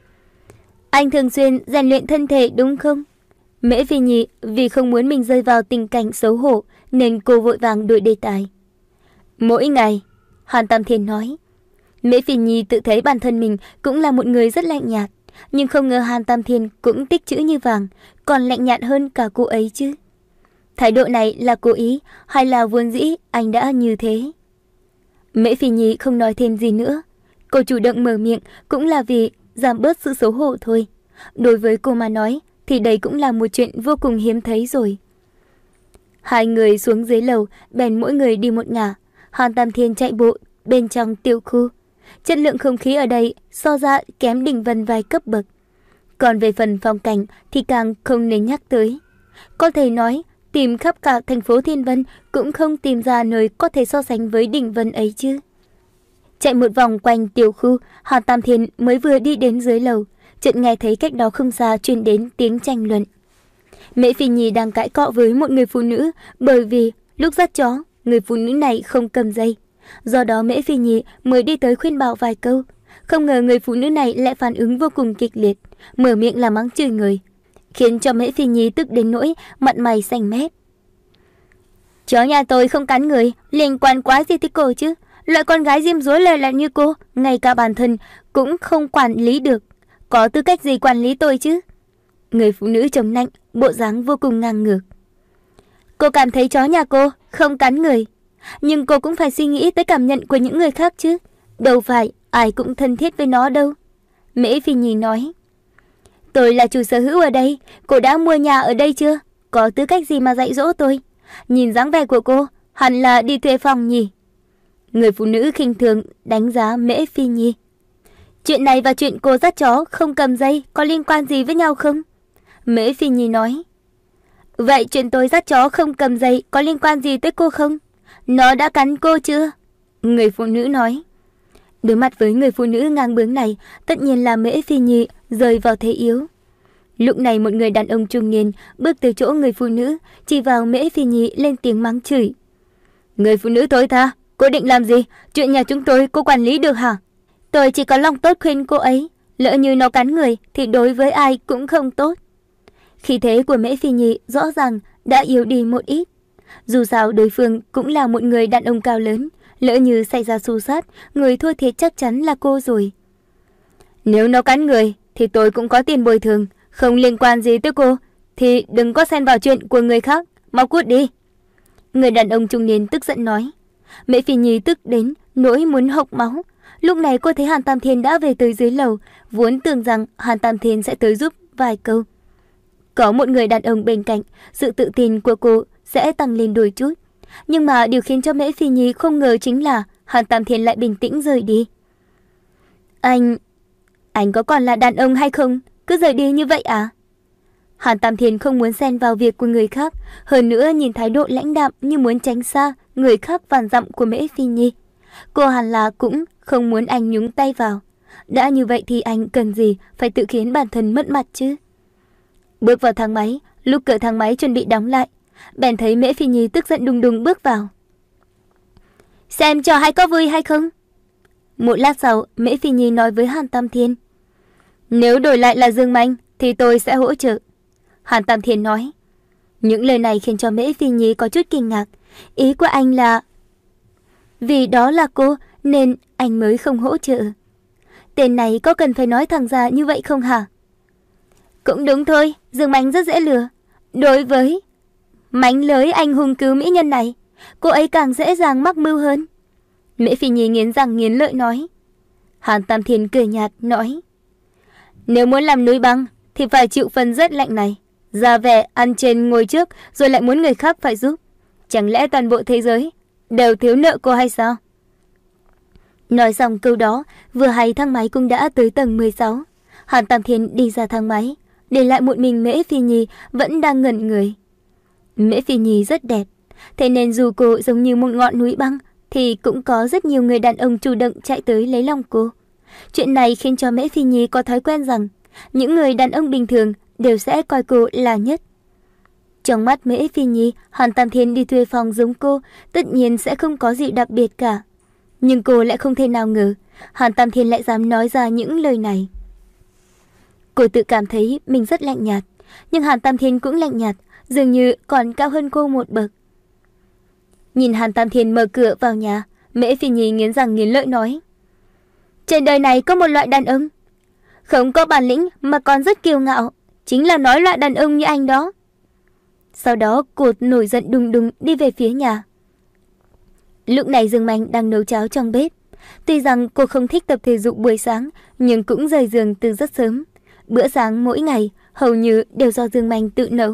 Anh thường xuyên rèn luyện thân thể đúng không? Mễ Phi Nhi vì không muốn mình rơi vào tình cảnh xấu hổ nên cô vội vàng đổi đề tài. Mỗi ngày, Hàn Tam Thiên nói. Mễ Phi Nhi tự thấy bản thân mình cũng là một người rất lạnh nhạt, nhưng không ngờ Hàn Tam Thiên cũng tích chữ như vàng, còn lạnh nhạt hơn cả cô ấy chứ. Thái độ này là cố ý hay là vốn dĩ anh đã như thế? Mễ Phi Nhi không nói thêm gì nữa. Cô chủ động mở miệng cũng là vì giảm bớt sự xấu hổ thôi. Đối với cô mà nói thì đây cũng là một chuyện vô cùng hiếm thấy rồi. Hai người xuống dưới lầu, bèn mỗi người đi một ngả. Hàn Tam Thiên chạy bộ bên trong tiểu khu. Chất lượng không khí ở đây so ra kém Đình Vân vài cấp bậc. Còn về phần phong cảnh thì càng không nên nhắc tới. Có thể nói tìm khắp cả thành phố Thiên Vân cũng không tìm ra nơi có thể so sánh với Đình Vân ấy chứ. Chạy một vòng quanh tiểu khu, Hàn Tam Thiên mới vừa đi đến dưới lầu, chợt nghe thấy cách đó không xa truyền đến tiếng tranh luận. Mễ Phi Nhi đang cãi cọ với một người phụ nữ, bởi vì lúc dắt chó, người phụ nữ này không cầm dây. Do đó Mễ Phi Nhi mới đi tới khuyên bảo vài câu. Không ngờ người phụ nữ này lại phản ứng vô cùng kịch liệt, mở miệng là mắng chửi người, khiến cho Mễ Phi Nhi tức đến nỗi mặt mày xanh mét. Chó nhà tôi không cắn người, liên quan quá gì tới cô chứ? Loại con gái diêm dúa lề lẹn như cô, ngay cả bản thân cũng không quản lý được, có tư cách gì quản lý tôi chứ? Người phụ nữ chống nạnh, bộ dáng vô cùng ngang ngược. Cô cảm thấy chó nhà cô không cắn người, nhưng cô cũng phải suy nghĩ tới cảm nhận của những người khác chứ. Đâu phải ai cũng thân thiết với nó đâu. Mễ Phi Nhi nói. Tôi là chủ sở hữu ở đây, cô đã mua nhà ở đây chưa? Có tư cách gì mà dạy dỗ tôi? Nhìn dáng vẻ của cô, hẳn là đi thuê phòng nhỉ? Người phụ nữ khinh thường đánh giá Mễ Phi Nhi. Chuyện này và chuyện cô dắt chó không cầm dây có liên quan gì với nhau không? Mễ Phi Nhi nói. Vậy chuyện tôi dắt chó không cầm dây có liên quan gì tới cô không? Nó đã cắn cô chưa? Người phụ nữ nói. Đối mặt với người phụ nữ ngang bướng này, tất nhiên là Mễ Phi Nhi rơi vào thế yếu. Lúc này một người đàn ông trung niên bước từ chỗ người phụ nữ, chỉ vào Mễ Phi Nhi lên tiếng mắng chửi. Người phụ nữ thối tha, cô định làm gì? Chuyện nhà chúng tôi cô quản lý được hả? Tôi chỉ có lòng tốt khuyên cô ấy, lỡ như nó cắn người thì đối với ai cũng không tốt. Khí thế của Mễ Phi Nhi rõ ràng đã yếu đi một ít. Dù sao đối phương cũng là một người đàn ông cao lớn, lỡ như xảy ra xô xát, người thua thiệt chắc chắn là cô rồi. Nếu nó cắn người thì tôi cũng có tiền bồi thường, không liên quan gì tới cô, thì đừng có xen vào chuyện của người khác, mau cút đi. Người đàn ông trung niên tức giận nói. Mễ Phi Nhi tức đến nỗi muốn hộc máu. Lúc này cô thấy Hàn Tam Thiên đã về tới dưới lầu, vốn tưởng rằng Hàn Tam Thiên sẽ tới giúp vài câu. Có một người đàn ông bên cạnh, sự tự tin của cô sẽ tăng lên đôi chút. Nhưng mà điều khiến cho Mễ Phi Nhi không ngờ chính là Hàn Tam Thiên lại bình tĩnh rời đi. Anh... Anh có còn là đàn ông hay không? Cứ rời đi như vậy à? Hàn Tam Thiên không muốn xen vào việc của người khác, hơn nữa nhìn thái độ lãnh đạm như muốn tránh xa người khác vạn dặm của Mễ Phi Nhi. Cô hẳn là cũng không muốn anh nhúng tay vào. Đã như vậy thì anh cần gì phải tự khiến bản thân mất mặt chứ? Bước vào thang máy, lúc cửa thang máy chuẩn bị đóng lại, bèn thấy Mễ Phi Nhi tức giận đùng đùng bước vào. Xem trò hay có vui hay không? Một lát sau, Mễ Phi Nhi nói với Hàn Tam Thiên. Nếu đổi lại là Dương Manh thì tôi sẽ hỗ trợ. Hàn Tam Thiên nói. Những lời này khiến cho Mễ Phi Nhi có chút kinh ngạc. Ý của anh là... Vì đó là cô nên anh mới không hỗ trợ. Tên này có cần phải nói thẳng ra như vậy không hả? Cũng đúng thôi, Dương Manh rất dễ lừa. Đối với mánh lới anh hùng cứu mỹ nhân này, cô ấy càng dễ dàng mắc mưu hơn. Mễ Phi Nhi nghiến răng nghiến lợi nói. Hàn Tam Thiên cười nhạt nói. Nếu muốn làm núi băng thì phải chịu phần rét lạnh này. Ra vẻ ăn trên ngồi trước rồi lại muốn người khác phải giúp. Chẳng lẽ toàn bộ thế giới đều thiếu nợ cô hay sao? Nói xong câu đó, vừa hay thang máy cũng đã tới tầng mười sáu. Hàn Tam Thiên đi ra thang máy, để lại một mình Mễ Phi Nhi vẫn đang ngẩn người. Mễ Phi Nhi rất đẹp, thế nên dù cô giống như một ngọn núi băng thì cũng có rất nhiều người đàn ông chủ động chạy tới lấy lòng cô. Chuyện này khiến cho Mễ Phi Nhi có thói quen rằng những người đàn ông bình thường đều sẽ coi cô là nhất. Trong mắt Mễ Phi Nhi, Hàn Tam Thiên đi thuê phòng giống cô tất nhiên sẽ không có gì đặc biệt cả. Nhưng cô lại không thể nào ngờ Hàn Tam Thiên lại dám nói ra những lời này. Cô tự cảm thấy mình rất lạnh nhạt, nhưng Hàn Tam Thiên cũng lạnh nhạt, dường như còn cao hơn cô một bậc. Nhìn Hàn Tam Thiên mở cửa vào nhà, Mễ Phi Nhi nghiến răng nghiến lợi nói. Trên đời này có một loại đàn ông không có bản lĩnh mà còn rất kiêu ngạo, chính là nói loại đàn ông như anh đó. Sau đó cô nổi giận đùng đùng đi về phía nhà. Lúc này Dương Manh đang nấu cháo trong bếp. Tuy rằng cô không thích tập thể dục buổi sáng, nhưng cũng rời giường từ rất sớm. Bữa sáng mỗi ngày hầu như đều do Dương Manh tự nấu.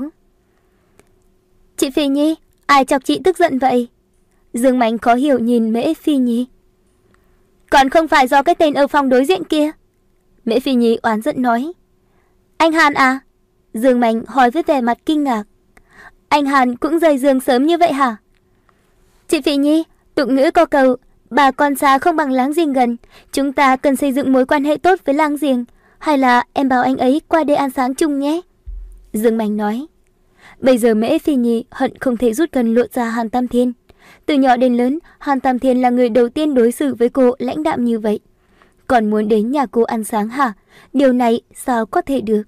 Chị Phi Nhi, ai chọc chị tức giận vậy? Dương Manh khó hiểu nhìn Mễ Phi Nhi. Còn không phải do cái tên ở phòng đối diện kia. Mễ Phi Nhi oán giận nói. Anh Hàn à? Dương Manh hỏi với vẻ mặt kinh ngạc. Anh Hàn cũng rời giường sớm như vậy hả? Chị Phi Nhi, tục ngữ có câu, bà con xa không bằng láng giềng gần. Chúng ta cần xây dựng mối quan hệ tốt với láng giềng. Hay là em bảo anh ấy qua đây ăn sáng chung nhé? Dương Manh nói. Bây giờ Mễ Phi Nhi hận không thể rút gần lột ra Hàn Tam Thiên. Từ nhỏ đến lớn, Hàn Tam Thiên là người đầu tiên đối xử với cô lãnh đạm như vậy. Còn muốn đến nhà cô ăn sáng hả? Điều này sao có thể được?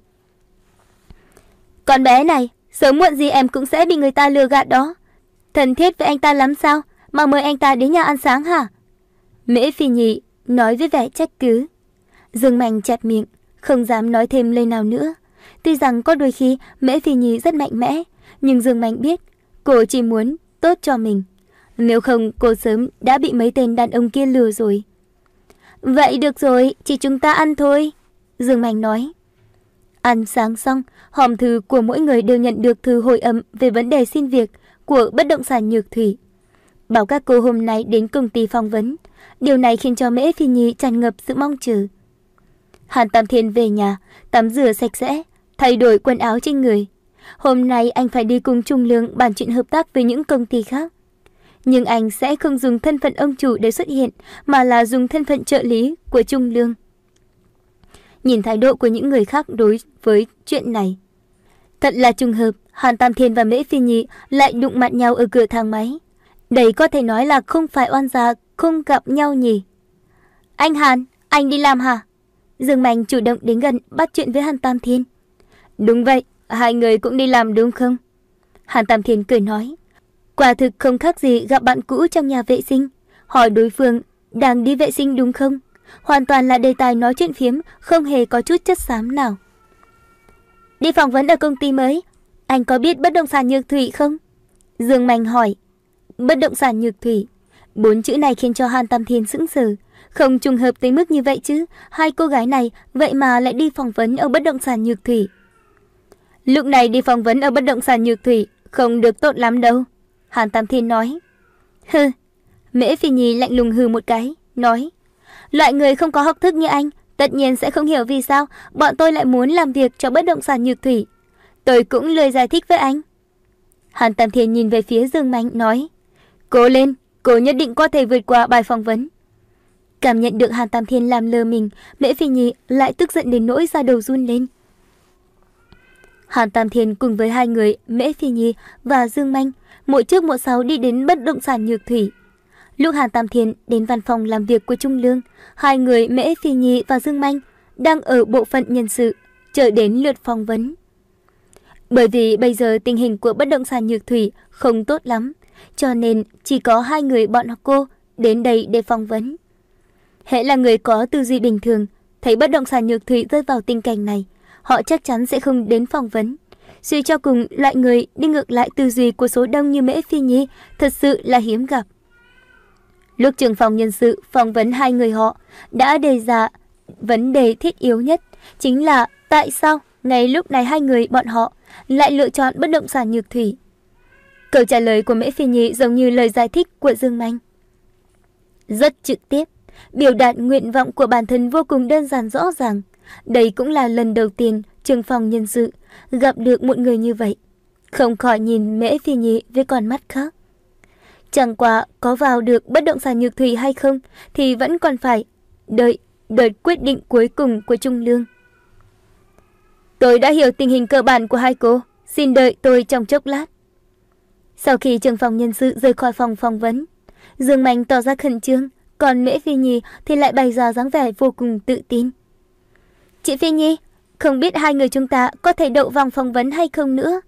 Con bé này, sớm muộn gì em cũng sẽ bị người ta lừa gạt đó. Thân thiết với anh ta lắm sao mà mời anh ta đến nhà ăn sáng hả? Mễ Phi Nhi nói với vẻ trách cứ. Dương Manh chặt miệng, không dám nói thêm lời nào nữa. Tuy rằng có đôi khi Mễ Phi Nhi rất mạnh mẽ, nhưng Dương Manh biết cô chỉ muốn tốt cho mình. Nếu không cô sớm đã bị mấy tên đàn ông kia lừa rồi. Vậy được rồi, chỉ chúng ta ăn thôi, Dương Manh nói. Ăn sáng xong, hòm thư của mỗi người đều nhận được thư hồi âm về vấn đề xin việc của bất động sản Nhược Thủy. Bảo các cô hôm nay đến công ty phỏng vấn. Điều này khiến cho Mễ Phi Nhi tràn ngập sự mong chờ. Hàn Tam Thiên về nhà, tắm rửa sạch sẽ, thay đổi quần áo trên người. Hôm nay anh phải đi cùng Trung Lương bàn chuyện hợp tác với những công ty khác. Nhưng anh sẽ không dùng thân phận ông chủ để xuất hiện, mà là dùng thân phận trợ lý của Trung Lương. nhìn thái độ của những người khác đối với chuyện này. Thật là trùng hợp, Hàn Tam Thiên và Mễ Phi Nhi lại đụng mặt nhau ở cửa thang máy. Đây có thể nói là không phải oan gia không gặp nhau nhỉ. Anh Hàn, anh đi làm hả? Dương Mạnh chủ động đến gần bắt chuyện với Hàn Tam Thiên. Đúng vậy, hai người cũng đi làm đúng không? Hàn Tam Thiên cười nói. Quả thực không khác gì gặp bạn cũ trong nhà vệ sinh. Hỏi đối phương đang đi vệ sinh đúng không? Hoàn toàn là đề tài nói chuyện phiếm, không hề có chút chất xám nào. Đi phỏng vấn ở công ty mới, anh có biết bất động sản Nhược Thủy không? Dương Mạnh hỏi. Bất động sản Nhược Thủy. Bốn chữ này khiến cho Hàn Tam Thiên sững sờ. Không trùng hợp tới mức như vậy chứ. Hai cô gái này vậy mà lại đi phỏng vấn ở bất động sản Nhược Thủy. Lúc này đi phỏng vấn ở bất động sản Nhược Thủy không được tốt lắm đâu, Hàn Tam Thiên nói. Hừ. Mễ Phi Nhi lạnh lùng hừ một cái, nói. Loại người không có học thức như anh tất nhiên sẽ không hiểu vì sao bọn tôi lại muốn làm việc cho bất động sản Nhược Thủy. Tôi cũng lười giải thích với anh. Hàn Tam Thiên nhìn về phía Dương Mạnh nói. Cố lên, cô nhất định có thể vượt qua bài phỏng vấn. Cảm nhận được Hàn Tam Thiên làm lơ mình, Mễ Phi Nhi lại tức giận đến nỗi da đầu run lên. Hàn Tam Thiên cùng với hai người Mễ Phi Nhi và Dương Mạnh mỗi trước mỗi sau đi đến bất động sản Nhược Thủy. Lúc Hàn Tam Thiên đến văn phòng làm việc của Trung Lương, hai người Mễ Phi Nhi và Dương Mạnh đang ở bộ phận nhân sự chờ đến lượt phỏng vấn. Bởi vì bây giờ tình hình của bất động sản Nhược Thủy không tốt lắm, cho nên chỉ có hai người bọn cô đến đây để phỏng vấn. Hễ là người có tư duy bình thường, thấy bất động sản Nhược Thủy rơi vào tình cảnh này, họ chắc chắn sẽ không đến phỏng vấn. Suy cho cùng, loại người đi ngược lại tư duy của số đông như Mễ Phi Nhi thật sự là hiếm gặp. Lúc trưởng phòng nhân sự phỏng vấn hai người họ đã đề ra vấn đề thiết yếu nhất, chính là tại sao ngay lúc này hai người bọn họ lại lựa chọn bất động sản Nhược Thủy. Câu trả lời của Mễ Phi Nhi giống như lời giải thích của Dương Mạnh. Rất trực tiếp, biểu đạt nguyện vọng của bản thân vô cùng đơn giản rõ ràng. Đây cũng là lần đầu tiên trưởng phòng nhân sự gặp được một người như vậy. Không khỏi nhìn Mễ Phi Nhi với con mắt khác. Chẳng qua có vào được bất động sản Nhược Thủy hay không thì vẫn còn phải đợi đợi quyết định cuối cùng của Trung Lương. Tôi đã hiểu tình hình cơ bản của hai cô, xin đợi tôi trong chốc lát. Sau khi trưởng phòng nhân sự rời khỏi phòng phỏng vấn, Dương Mạnh tỏ ra khẩn trương, còn Mễ Phi Nhi thì lại bày ra dáng vẻ vô cùng tự tin. Chị Phi Nhi, không biết hai người chúng ta có thể đậu vòng phỏng vấn hay không nữa?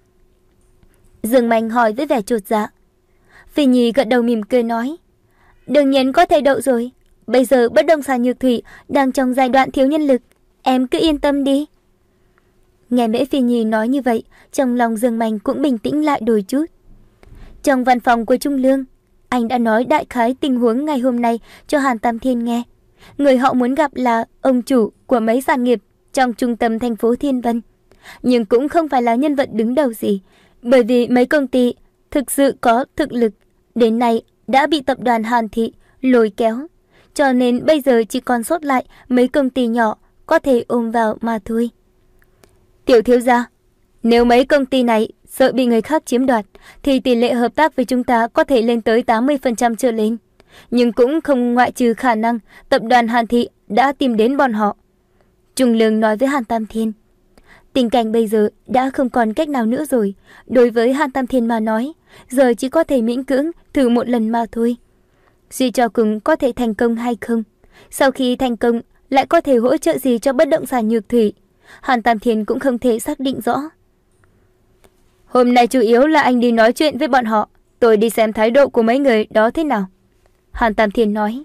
Dương Mạnh hỏi với vẻ chột dạ. Phi Nhi gật đầu mỉm cười nói. Đương nhiên có thể đậu rồi. Bây giờ bất động sản Nhược Thủy đang trong giai đoạn thiếu nhân lực. Em cứ yên tâm đi. Nghe Mễ Phi Nhi nói như vậy, trong lòng Dương Mạnh cũng bình tĩnh lại đôi chút. Trong văn phòng của Trung Lương, anh đã nói đại khái tình huống ngày hôm nay cho Hàn Tam Thiên nghe. Người họ muốn gặp là ông chủ của mấy sản nghiệp trong trung tâm thành phố Thiên Vân. Nhưng cũng không phải là nhân vật đứng đầu gì, bởi vì mấy công ty thực sự có thực lực đến nay đã bị tập đoàn Hàn Thị lôi kéo. Cho nên bây giờ chỉ còn sót lại mấy công ty nhỏ có thể ôm vào mà thôi. Tiểu thiếu gia, nếu mấy công ty này sợ bị người khác chiếm đoạt thì tỷ lệ hợp tác với chúng ta có thể lên tới tám mươi phần trăm trở lên. Nhưng cũng không ngoại trừ khả năng tập đoàn Hàn Thị đã tìm đến bọn họ. Trung Lương nói với Hàn Tam Thiên. Tình cảnh bây giờ đã không còn cách nào nữa rồi. Đối với Hàn Tam Thiên mà nói, giờ chỉ có thể miễn cưỡng thử một lần mà thôi. Suy cho cùng có thể thành công hay không. Sau khi thành công lại có thể hỗ trợ gì cho bất động sản Nhược Thủy, Hàn Tam Thiên cũng không thể xác định rõ. Hôm nay chủ yếu là anh đi nói chuyện với bọn họ, tôi đi xem thái độ của mấy người đó thế nào, Hàn Tam Thiên nói.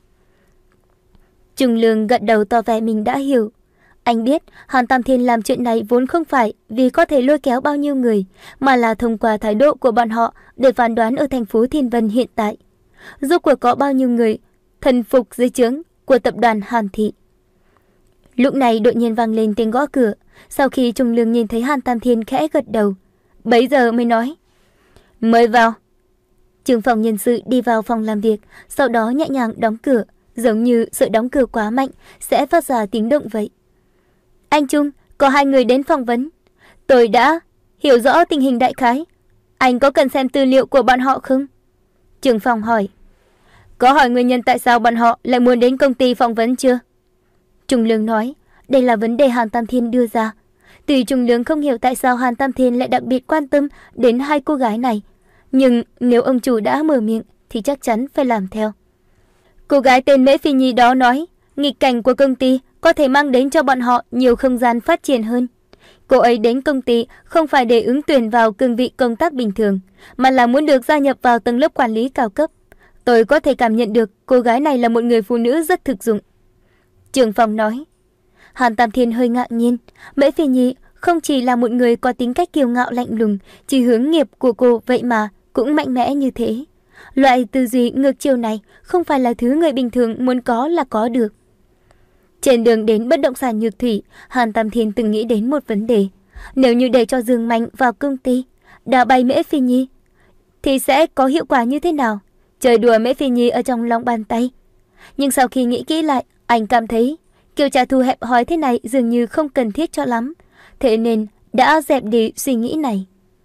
Trung Lương gật đầu tỏ vẻ mình đã hiểu. Anh biết Hàn Tam Thiên làm chuyện này vốn không phải vì có thể lôi kéo bao nhiêu người, mà là thông qua thái độ của bọn họ để phán đoán ở thành phố Thiên Vân hiện tại rốt cuộc có bao nhiêu người thần phục dưới trướng của tập đoàn Hàn Thị. Lúc này đột nhiên vang lên tiếng gõ cửa. Sau khi Trung Lương nhìn thấy Hàn Tam Thiên khẽ gật đầu, bấy giờ mới nói: mời vào. Trưởng phòng nhân sự đi vào phòng làm việc, sau đó nhẹ nhàng đóng cửa, giống như sợ đóng cửa quá mạnh sẽ phát ra tiếng động vậy. Anh Trung, có hai người đến phỏng vấn. Tôi đã hiểu rõ tình hình đại khái. Anh có cần xem tư liệu của bọn họ không? Trưởng phòng hỏi. Có hỏi nguyên nhân tại sao bọn họ lại muốn đến công ty phỏng vấn chưa? Trung Lương nói. đây là vấn đề Hàn Tam Thiên đưa ra. Tuy Trung Lương không hiểu tại sao Hàn Tam Thiên lại đặc biệt quan tâm đến hai cô gái này, nhưng nếu ông chủ đã mở miệng thì chắc chắn phải làm theo. Cô gái tên Mễ Phi Nhi đó nói, nghịch cảnh của công ty có thể mang đến cho bọn họ nhiều không gian phát triển hơn. Cô ấy đến công ty không phải để ứng tuyển vào cương vị công tác bình thường, mà là muốn được gia nhập vào tầng lớp quản lý cao cấp. Tôi có thể cảm nhận được cô gái này là một người phụ nữ rất thực dụng. Trưởng phòng nói. Hàn Tam Thiên hơi ngạc nhiên. Mễ Phi Nhi không chỉ là một người có tính cách kiêu ngạo lạnh lùng, chỉ hướng nghiệp của cô vậy mà cũng mạnh mẽ như thế. Loại tư duy ngược chiều này không phải là thứ người bình thường muốn có là có được. Trên đường đến bất động sản Nhược Thủy, Hàn Tam Thiên từng nghĩ đến một vấn đề. Nếu như để cho Dương Mạnh vào công ty, đào bay Mễ Phi Nhi, thì sẽ có hiệu quả như thế nào? Chơi đùa Mễ Phi Nhi ở trong lòng bàn tay. Nhưng sau khi nghĩ kỹ lại, anh cảm thấy kiểu trả thù hẹp hòi thế này dường như không cần thiết cho lắm. Thế nên đã dẹp đi suy nghĩ này.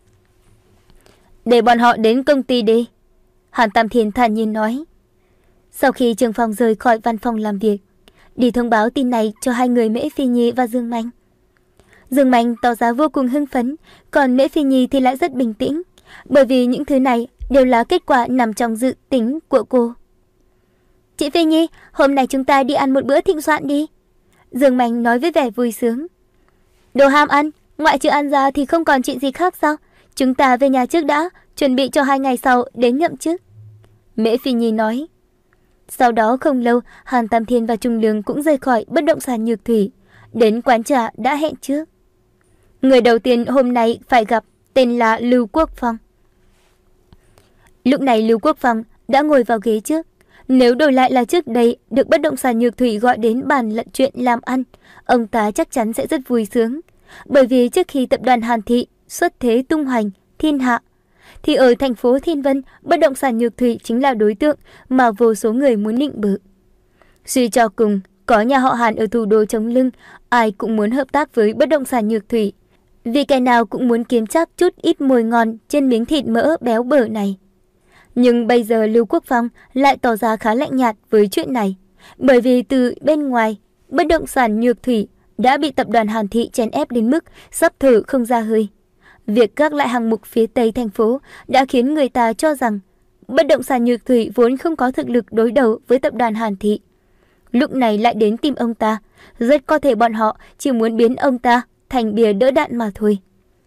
Để bọn họ đến công ty đi, Hàn Tam Thiên thản nhiên nói. Sau khi Trường Phong rời khỏi văn phòng làm việc, đi thông báo tin này cho hai người Mễ Phi Nhi và Dương Mạnh. Dương Mạnh tỏ ra vô cùng hưng phấn, còn Mễ Phi Nhi thì lại rất bình tĩnh, bởi vì những thứ này đều là kết quả nằm trong dự tính của cô. Chị Phi Nhi, hôm nay chúng ta đi ăn một bữa thịnh soạn đi. Dương Mạnh nói với vẻ vui sướng. Đồ ham ăn, ngoại trừ ăn ra thì không còn chuyện gì khác sao? Chúng ta về nhà trước đã, chuẩn bị cho hai ngày sau đến nhậm chức. Mễ Phi Nhi nói. Sau đó không lâu, Hàn Tam Thiên và Trung Lương cũng rời khỏi bất động sản Nhược Thủy, đến quán trà đã hẹn trước. Người đầu tiên hôm nay phải gặp tên là Lưu Quốc Phong. Lúc này Lưu Quốc Phong đã ngồi vào ghế trước. Nếu đổi lại là trước đây được bất động sản Nhược Thủy gọi đến bàn lận chuyện làm ăn, ông ta chắc chắn sẽ rất vui sướng. Bởi vì trước khi tập đoàn Hàn Thị xuất thế tung hoành thiên hạ, thì ở thành phố Thiên Vân, bất động sản Nhược Thủy chính là đối tượng mà vô số người muốn nịnh bợ. Suy cho cùng, có nhà họ Hàn ở thủ đô chống lưng, ai cũng muốn hợp tác với bất động sản Nhược Thủy, vì cái nào cũng muốn kiếm chắc chút ít mồi ngon trên miếng thịt mỡ béo bở này. Nhưng bây giờ Lưu Quốc Phong lại tỏ ra khá lạnh nhạt với chuyện này, bởi vì từ bên ngoài, bất động sản Nhược Thủy đã bị tập đoàn Hàn Thị chèn ép đến mức sắp thở không ra hơi. Việc gác lại hàng mục phía tây thành phố đã khiến người ta cho rằng bất động sản Nhược Thủy vốn không có thực lực đối đầu với tập đoàn Hàn Thị. Lúc này lại đến tìm ông ta, rất có thể bọn họ chỉ muốn biến ông ta thành bìa đỡ đạn mà thôi.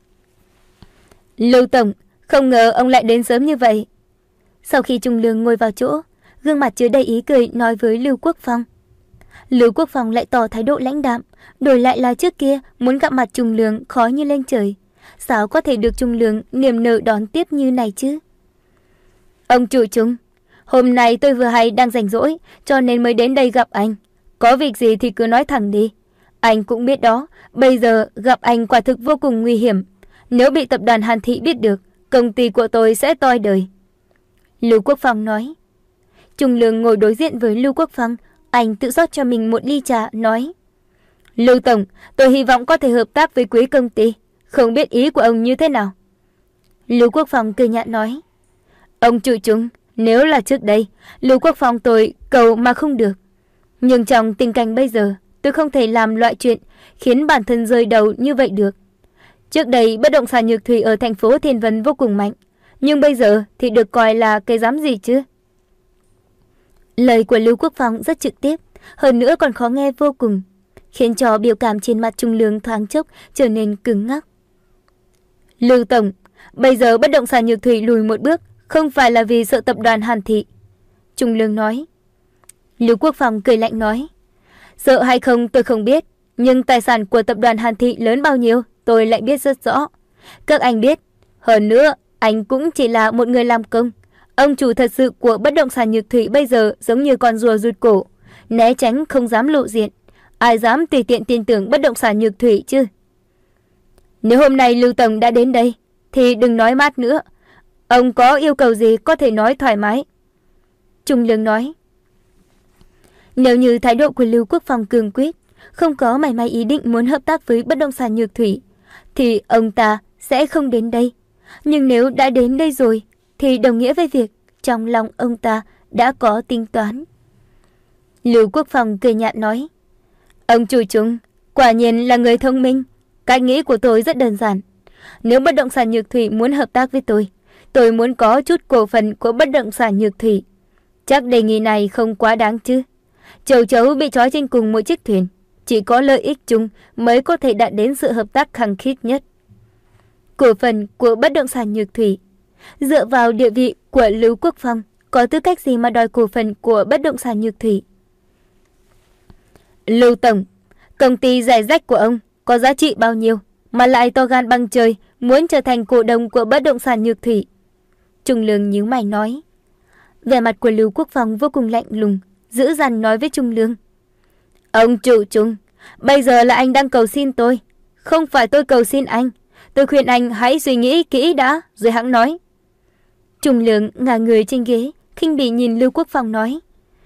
Lưu Tổng, không ngờ ông lại đến sớm như vậy. Sau khi Trung Lương ngồi vào chỗ, gương mặt chứa đầy ý cười nói với Lưu Quốc Phong. Lưu Quốc Phong lại tỏ thái độ lãnh đạm, đổi lại là trước kia muốn gặp mặt Trung Lương khó như lên trời. Sao có thể được Trung Lương niềm nở đón tiếp như này chứ? Ông chủ Trung, hôm nay tôi vừa hay đang rảnh rỗi, cho nên mới đến đây gặp anh. Có việc gì thì cứ nói thẳng đi. Anh cũng biết đó, bây giờ gặp anh quả thực vô cùng nguy hiểm. Nếu bị tập đoàn Hàn Thị biết được, công ty của tôi sẽ toi đời. Lưu Quốc Phong nói. Trung Lương ngồi đối diện với Lưu Quốc Phong, anh tự rót cho mình một ly trà, nói. Lưu Tổng, tôi hy vọng có thể hợp tác với quý công ty. Không biết ý của ông như thế nào? Lưu Quốc Phong cười nhạt nói. Ông chủ Trung, nếu là trước đây, Lưu Quốc Phong tôi cầu mà không được. Nhưng trong tình cảnh bây giờ, tôi không thể làm loại chuyện khiến bản thân rơi đầu như vậy được. Trước đây, bất động sản Nhược Thủy ở thành phố Thiên Vân vô cùng mạnh. Nhưng bây giờ thì được coi là cái dám gì chứ? Lời của Lưu Quốc Phong rất trực tiếp, hơn nữa còn khó nghe vô cùng, khiến cho biểu cảm trên mặt Trung Lương thoáng chốc trở nên cứng ngắc. Lưu Tổng, bây giờ bất động sản Nhược Thủy lùi một bước, không phải là vì sợ tập đoàn Hàn Thị. Trung Lương nói. Lưu Quốc Phong cười lạnh nói. Sợ hay không tôi không biết, nhưng tài sản của tập đoàn Hàn Thị lớn bao nhiêu tôi lại biết rất rõ. Các anh biết, hơn nữa anh cũng chỉ là một người làm công. Ông chủ thật sự của bất động sản Nhược Thủy bây giờ giống như con rùa rụt cổ, né tránh không dám lộ diện. Ai dám tùy tiện tin tưởng bất động sản Nhược Thủy chứ? Nếu hôm nay Lưu Tổng đã đến đây, thì đừng nói mát nữa. Ông có yêu cầu gì có thể nói thoải mái. Trung Lương nói. Nếu như thái độ của Lưu Quốc Phong cương quyết, không có mảy may ý định muốn hợp tác với bất động sản Nhược Thủy, thì ông ta sẽ không đến đây. Nhưng nếu đã đến đây rồi, thì đồng nghĩa với việc trong lòng ông ta đã có tính toán. Lưu Quốc Phong cười nhạt nói. Ông chủ Trung, Quả nhiên là người thông minh. Cách nghĩ của tôi rất đơn giản. Nếu bất động sản Nhược Thủy muốn hợp tác với tôi, tôi muốn có chút cổ phần của bất động sản Nhược Thủy. Chắc đề nghị này không quá đáng chứ. Châu chấu bị trói trên cùng một chiếc thuyền, chỉ có lợi ích chung mới có thể đạt đến sự hợp tác khăng khít nhất. Cổ phần của bất động sản Nhược Thủy. Dựa vào địa vị của Lưu Quốc Phong, có tư cách gì mà đòi cổ phần của bất động sản Nhược Thủy? Lưu Tổng, công ty giải rách của ông có giá trị bao nhiêu mà lại to gan bằng trời muốn trở thành cổ đông của bất động sản Nhược Thủy? Trung Lương nhíu mày nói. Vẻ mặt của Lưu Quốc Phong vô cùng lạnh lùng, dữ dằn nói với Trung Lương. Ông chủ Trung, bây giờ là anh đang cầu xin tôi, không phải tôi cầu xin anh. Tôi khuyên anh hãy suy nghĩ kỹ đã, rồi hẵng nói. Trung Lương ngả người trên ghế, khinh bỉ nhìn Lưu Quốc Phong nói.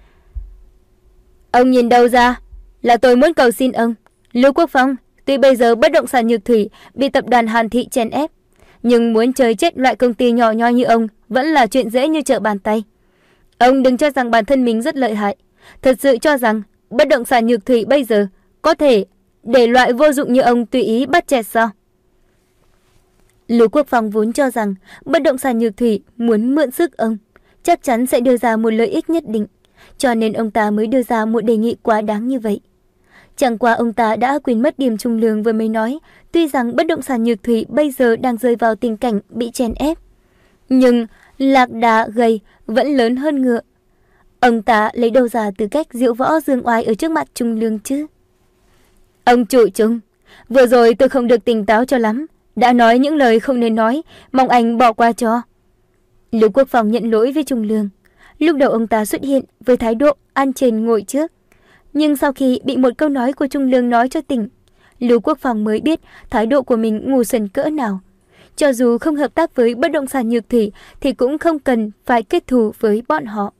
Ông nhìn đâu ra là tôi muốn cầu xin ông. Lưu Quốc Phong, tuy bây giờ bất động sản Nhược Thủy bị tập đoàn Hàn Thị chèn ép, nhưng muốn chơi chết loại công ty nhỏ nhoi như ông vẫn là chuyện dễ như trở bàn tay. Ông đừng cho rằng bản thân mình rất lợi hại. Thật sự cho rằng bất động sản Nhược Thủy bây giờ có thể để loại vô dụng như ông tùy ý bắt chẹt sao? Lưu Quốc Phong vốn cho rằng bất động sản Nhược Thủy muốn mượn sức ông, chắc chắn sẽ đưa ra một lợi ích nhất định, cho nên ông ta mới đưa ra một đề nghị quá đáng như vậy. Chẳng qua ông ta đã quên mất điểm Trung Lương vừa mới nói, tuy rằng bất động sản Nhược Thủy bây giờ đang rơi vào tình cảnh bị chèn ép, nhưng lạc đà gầy vẫn lớn hơn ngựa. Ông ta lấy đâu ra tư cách diễu võ dương oai ở trước mặt Trung Lương chứ? Ông chủ Trung, vừa rồi tôi không được tỉnh táo cho lắm, đã nói những lời không nên nói, mong anh bỏ qua cho. Lưu Quốc Phong nhận lỗi với Trung Lương. Lúc đầu ông ta xuất hiện với thái độ ăn trên ngồi trước, nhưng sau khi bị một câu nói của Trung Lương nói cho tỉnh, Lưu Quốc Phong mới biết thái độ của mình ngu xuẩn cỡ nào. Cho dù không hợp tác với bất động sản Nhược Thủy thì cũng không cần phải kết thù với bọn họ.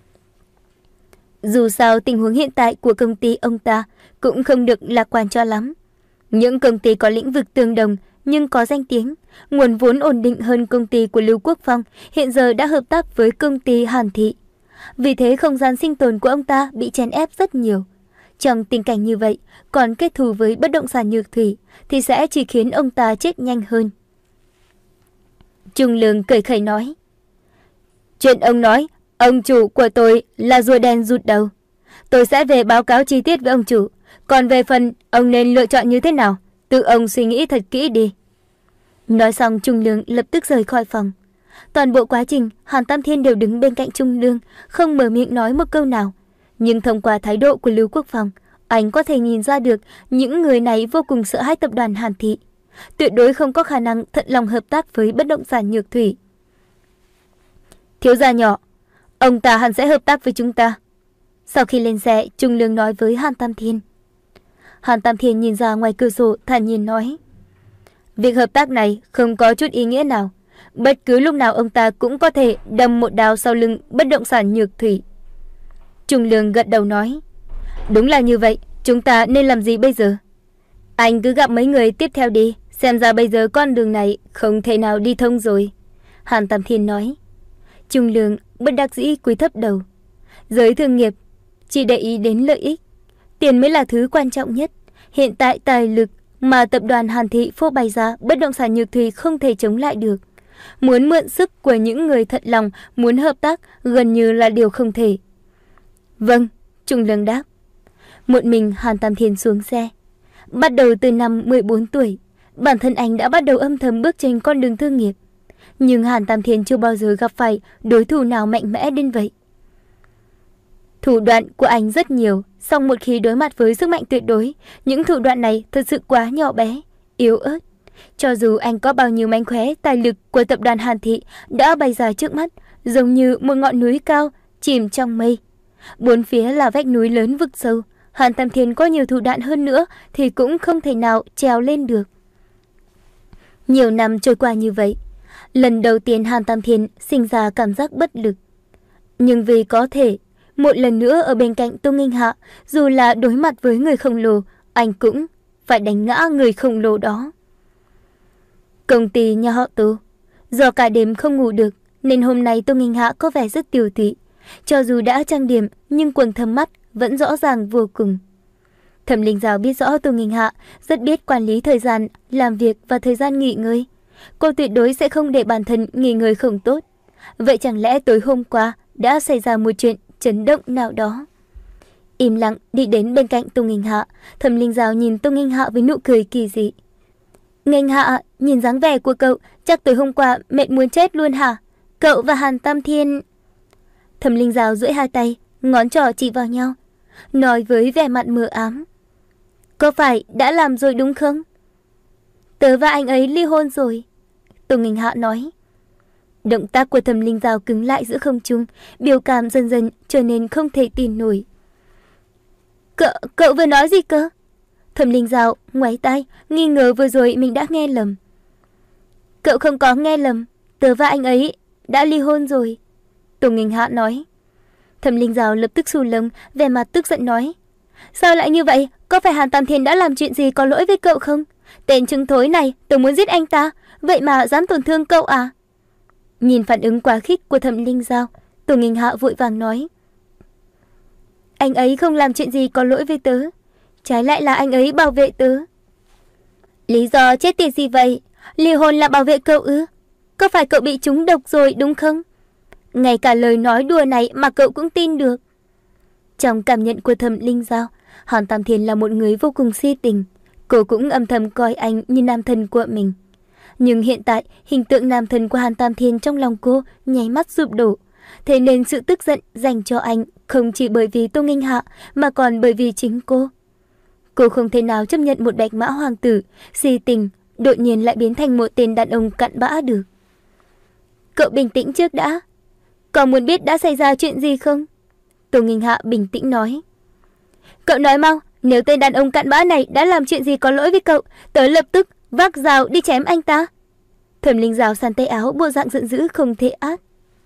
Dù sao tình huống hiện tại của công ty ông ta cũng không được lạc quan cho lắm. Những công ty có lĩnh vực tương đồng nhưng có danh tiếng, nguồn vốn ổn định hơn công ty của Lưu Quốc Phong hiện giờ đã hợp tác với công ty Hàn Thị. Vì thế không gian sinh tồn của ông ta bị chèn ép rất nhiều. Trong tình cảnh như vậy, còn kết thù với bất động sản Nhược Thủy thì sẽ chỉ khiến ông ta chết nhanh hơn. Trung Lương cười khẩy nói. Chuyện ông nói, ông chủ của tôi là rùa đen rụt đầu. Tôi sẽ về báo cáo chi tiết với ông chủ. Còn về phần ông nên lựa chọn như thế nào, tự ông suy nghĩ thật kỹ đi. Nói xong Trung Lương lập tức rời khỏi phòng. Toàn bộ quá trình Hàn Tam Thiên đều đứng bên cạnh Trung Lương, không mở miệng nói một câu nào. Nhưng thông qua thái độ của Lưu Quốc Phong, anh có thể nhìn ra được những người này vô cùng sợ hãi tập đoàn Hàn Thị, tuyệt đối không có khả năng thuận lòng hợp tác với bất động sản Nhược Thủy. Thiếu gia nhỏ, ông ta hẳn sẽ hợp tác với chúng ta. Sau khi lên xe, Trung Lương nói với Hàn Tam Thiên. Hàn Tam Thiên nhìn ra ngoài cửa sổ thản nhiên nói. Việc hợp tác này không có chút ý nghĩa nào. Bất cứ lúc nào ông ta cũng có thể đâm một đao sau lưng bất động sản Nhược Thủy. Trung Lương gật đầu nói. Đúng là như vậy, chúng ta nên làm gì bây giờ? Anh cứ gặp mấy người tiếp theo đi, xem ra bây giờ con đường này không thể nào đi thông rồi. Hàn Tam Thiên nói. Trung Lương bất đắc dĩ cúi thấp đầu. Giới thương nghiệp chỉ để ý đến lợi ích, tiền mới là thứ quan trọng nhất. Hiện tại tài lực mà tập đoàn Hàn Thị phô bày ra, bất động sản Nhược Thủy không thể chống lại được. Muốn mượn sức của những người thật lòng muốn hợp tác gần như là điều không thể. Vâng, Trung Lương đáp. Một mình Hàn Tam Thiên xuống xe. Bắt đầu từ năm mười bốn tuổi, bản thân anh đã bắt đầu âm thầm bước trên con đường thương nghiệp. Nhưng Hàn Tam Thiên chưa bao giờ gặp phải đối thủ nào mạnh mẽ đến vậy. Thủ đoạn của anh rất nhiều, song một khi đối mặt với sức mạnh tuyệt đối, những thủ đoạn này thật sự quá nhỏ bé, yếu ớt. Cho dù anh có bao nhiêu mánh khóe, tài lực của tập đoàn Hàn Thị đã bày ra trước mắt, giống như một ngọn núi cao chìm trong mây. Bốn phía là vách núi lớn vực sâu, Hàn Tam Thiên có nhiều thủ đoạn hơn nữa thì cũng không thể nào trèo lên được. Nhiều năm trôi qua như vậy, lần đầu tiên Hàn Tam Thiên sinh ra cảm giác bất lực. Nhưng vì có thể một lần nữa ở bên cạnh Tô Nghinh Hạ, dù là đối mặt với người khổng lồ, anh cũng phải đánh ngã người khổng lồ đó. Công ty nhà họ Tô, do cả đêm không ngủ được nên hôm nay Tô Nghinh Hạ có vẻ rất tiều tụy. Cho dù đã trang điểm nhưng quầng thâm mắt vẫn rõ ràng vô cùng. Thẩm Linh Giao biết rõ Tô Nghinh Hạ rất biết quản lý thời gian làm việc và thời gian nghỉ ngơi. Cô tuyệt đối sẽ không để bản thân nghỉ ngơi không tốt. Vậy chẳng lẽ tối hôm qua đã xảy ra một chuyện chấn động nào đó? Im lặng đi đến bên cạnh Tô Nghinh Hạ, Thẩm Linh Giao nhìn Tô Nghinh Hạ với nụ cười kỳ dị. Nghinh Hạ, nhìn dáng vẻ của cậu, chắc tối hôm qua mệt muốn chết luôn hả? Cậu và Hàn Tam Thiên... Thẩm Linh Giao duỗi hai tay, ngón trỏ chỉ vào nhau, nói với vẻ mặt mờ ám. Có phải đã làm rồi đúng không? Tớ và anh ấy ly hôn rồi, Tô Nghinh Hạ nói. Động tác của Thẩm Linh Giao cứng lại giữa không trung, biểu cảm dần dần trở nên không thể tin nổi. Cậu, cậu vừa nói gì cơ? Thẩm Linh Giao ngoáy tai, nghi ngờ vừa rồi mình đã nghe lầm. Cậu không có nghe lầm, tớ và anh ấy đã ly hôn rồi, Tô Nghinh Hạ nói. Thẩm Linh Giao lập tức xù lông, vẻ mặt tức giận nói. Sao lại như vậy? Có phải Hàn Tam Thiên đã làm chuyện gì có lỗi với cậu không? Tên trứng thối này, tớ muốn giết anh ta, vậy mà dám tổn thương cậu à? Nhìn phản ứng quá khích của Thẩm Linh Giao, Tô Nghinh Hạ vội vàng nói. Anh ấy không làm chuyện gì có lỗi với tớ, trái lại là anh ấy bảo vệ tớ. Lý do chết tiệt gì vậy? Ly hôn là bảo vệ cậu ư? Có phải cậu bị trúng độc rồi đúng không? Ngay cả lời nói đùa này mà cậu cũng tin được. Trong cảm nhận của Thẩm Linh Giao, Hàn Tam Thiên là một người vô cùng si tình. Cô cũng âm thầm coi anh như nam thần của mình. Nhưng hiện tại, hình tượng nam thần của Hàn Tam Thiên trong lòng cô nháy mắt sụp đổ. Thế nên sự tức giận dành cho anh không chỉ bởi vì Tô Nghinh Hạ mà còn bởi vì chính cô. Cô không thể nào chấp nhận một bạch mã hoàng tử si tình đột nhiên lại biến thành một tên đàn ông cặn bã được. Cậu bình tĩnh trước đã. Còn muốn biết đã xảy ra chuyện gì không? Tô Nghinh Hạ bình tĩnh nói. Cậu nói mau, nếu tên đàn ông cặn bã này đã làm chuyện gì có lỗi với cậu, tớ lập tức vác dao đi chém anh ta. Thẩm Linh Giao sàn tay áo, bộ dạng giận dữ không thể át.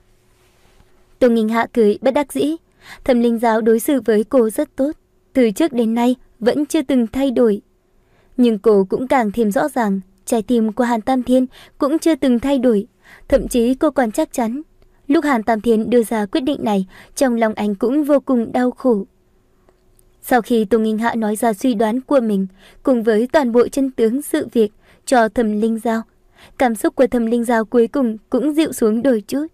Tô Nghinh Hạ cười bất đắc dĩ. Thẩm Linh Giao đối xử với cô rất tốt, từ trước đến nay vẫn chưa từng thay đổi. Nhưng cô cũng càng thêm rõ ràng, trái tim của Hàn Tam Thiên cũng chưa từng thay đổi. Thậm chí cô còn chắc chắn, lúc Hàn Tam Thiên đưa ra quyết định này, trong lòng anh cũng vô cùng đau khổ. Sau khi Tô Nghinh Hạ nói ra suy đoán của mình, cùng với toàn bộ chân tướng sự việc cho Thẩm Linh Giao, cảm xúc của Thẩm Linh Giao cuối cùng cũng dịu xuống đôi chút.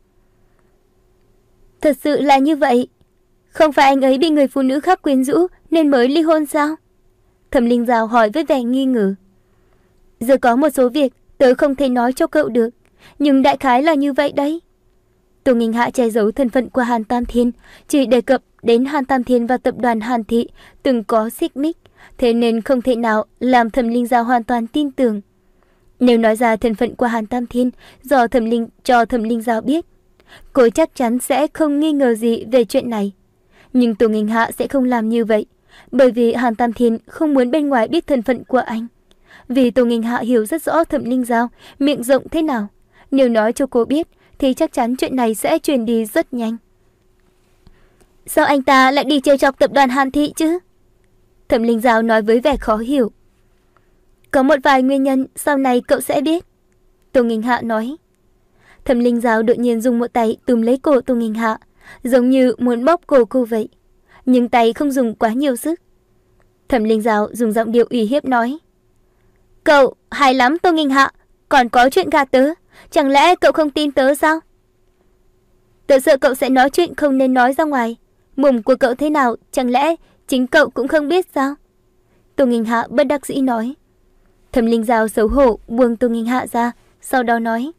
Thật sự là như vậy. Không phải anh ấy bị người phụ nữ khác quyến rũ nên mới ly hôn sao? Thẩm Linh Giao hỏi với vẻ nghi ngờ. Giờ có một số việc tớ không thể nói cho cậu được, nhưng đại khái là như vậy đấy. Tô Nghinh Hạ che giấu thân phận của Hàn Tam Thiên, chỉ đề cập đến Hàn Tam Thiên và tập đoàn Hàn Thị từng có xích mích, thế nên không thể nào làm Thẩm Linh Giao hoàn toàn tin tưởng. Nếu nói ra thân phận của Hàn Tam Thiên do Thẩm Linh cho Thẩm Linh Giao biết, cô chắc chắn sẽ không nghi ngờ gì về chuyện này. Nhưng Tô Nghinh Hạ sẽ không làm như vậy, bởi vì Hàn Tam Thiên không muốn bên ngoài biết thân phận của anh. Vì Tô Nghinh Hạ hiểu rất rõ Thẩm Linh Giao miệng rộng thế nào, nếu nói cho cô biết thì chắc chắn chuyện này sẽ truyền đi rất nhanh. Sao anh ta lại đi trêu chọc tập đoàn Hàn Thị chứ? Thẩm Linh Giao nói với vẻ khó hiểu. Có một vài nguyên nhân sau này cậu sẽ biết, Tô Nghinh Hạ nói. Thẩm Linh Giao đột nhiên dùng một tay túm lấy cổ Tô Nghinh Hạ, giống như muốn bóp cổ cô vậy, nhưng tay không dùng quá nhiều sức. Thẩm Linh Giao dùng giọng điệu uy hiếp nói. Cậu hay lắm Tô Nghinh Hạ, còn có chuyện gạt tớ, chẳng lẽ cậu không tin tớ sao? Tớ sợ cậu sẽ nói chuyện không nên nói ra ngoài. Mồm của cậu thế nào, chẳng lẽ chính cậu cũng không biết sao? Tô Nghinh Hạ bất đắc dĩ nói. Thẩm Linh Giao xấu hổ buông Tô Nghinh Hạ ra, sau đó nói.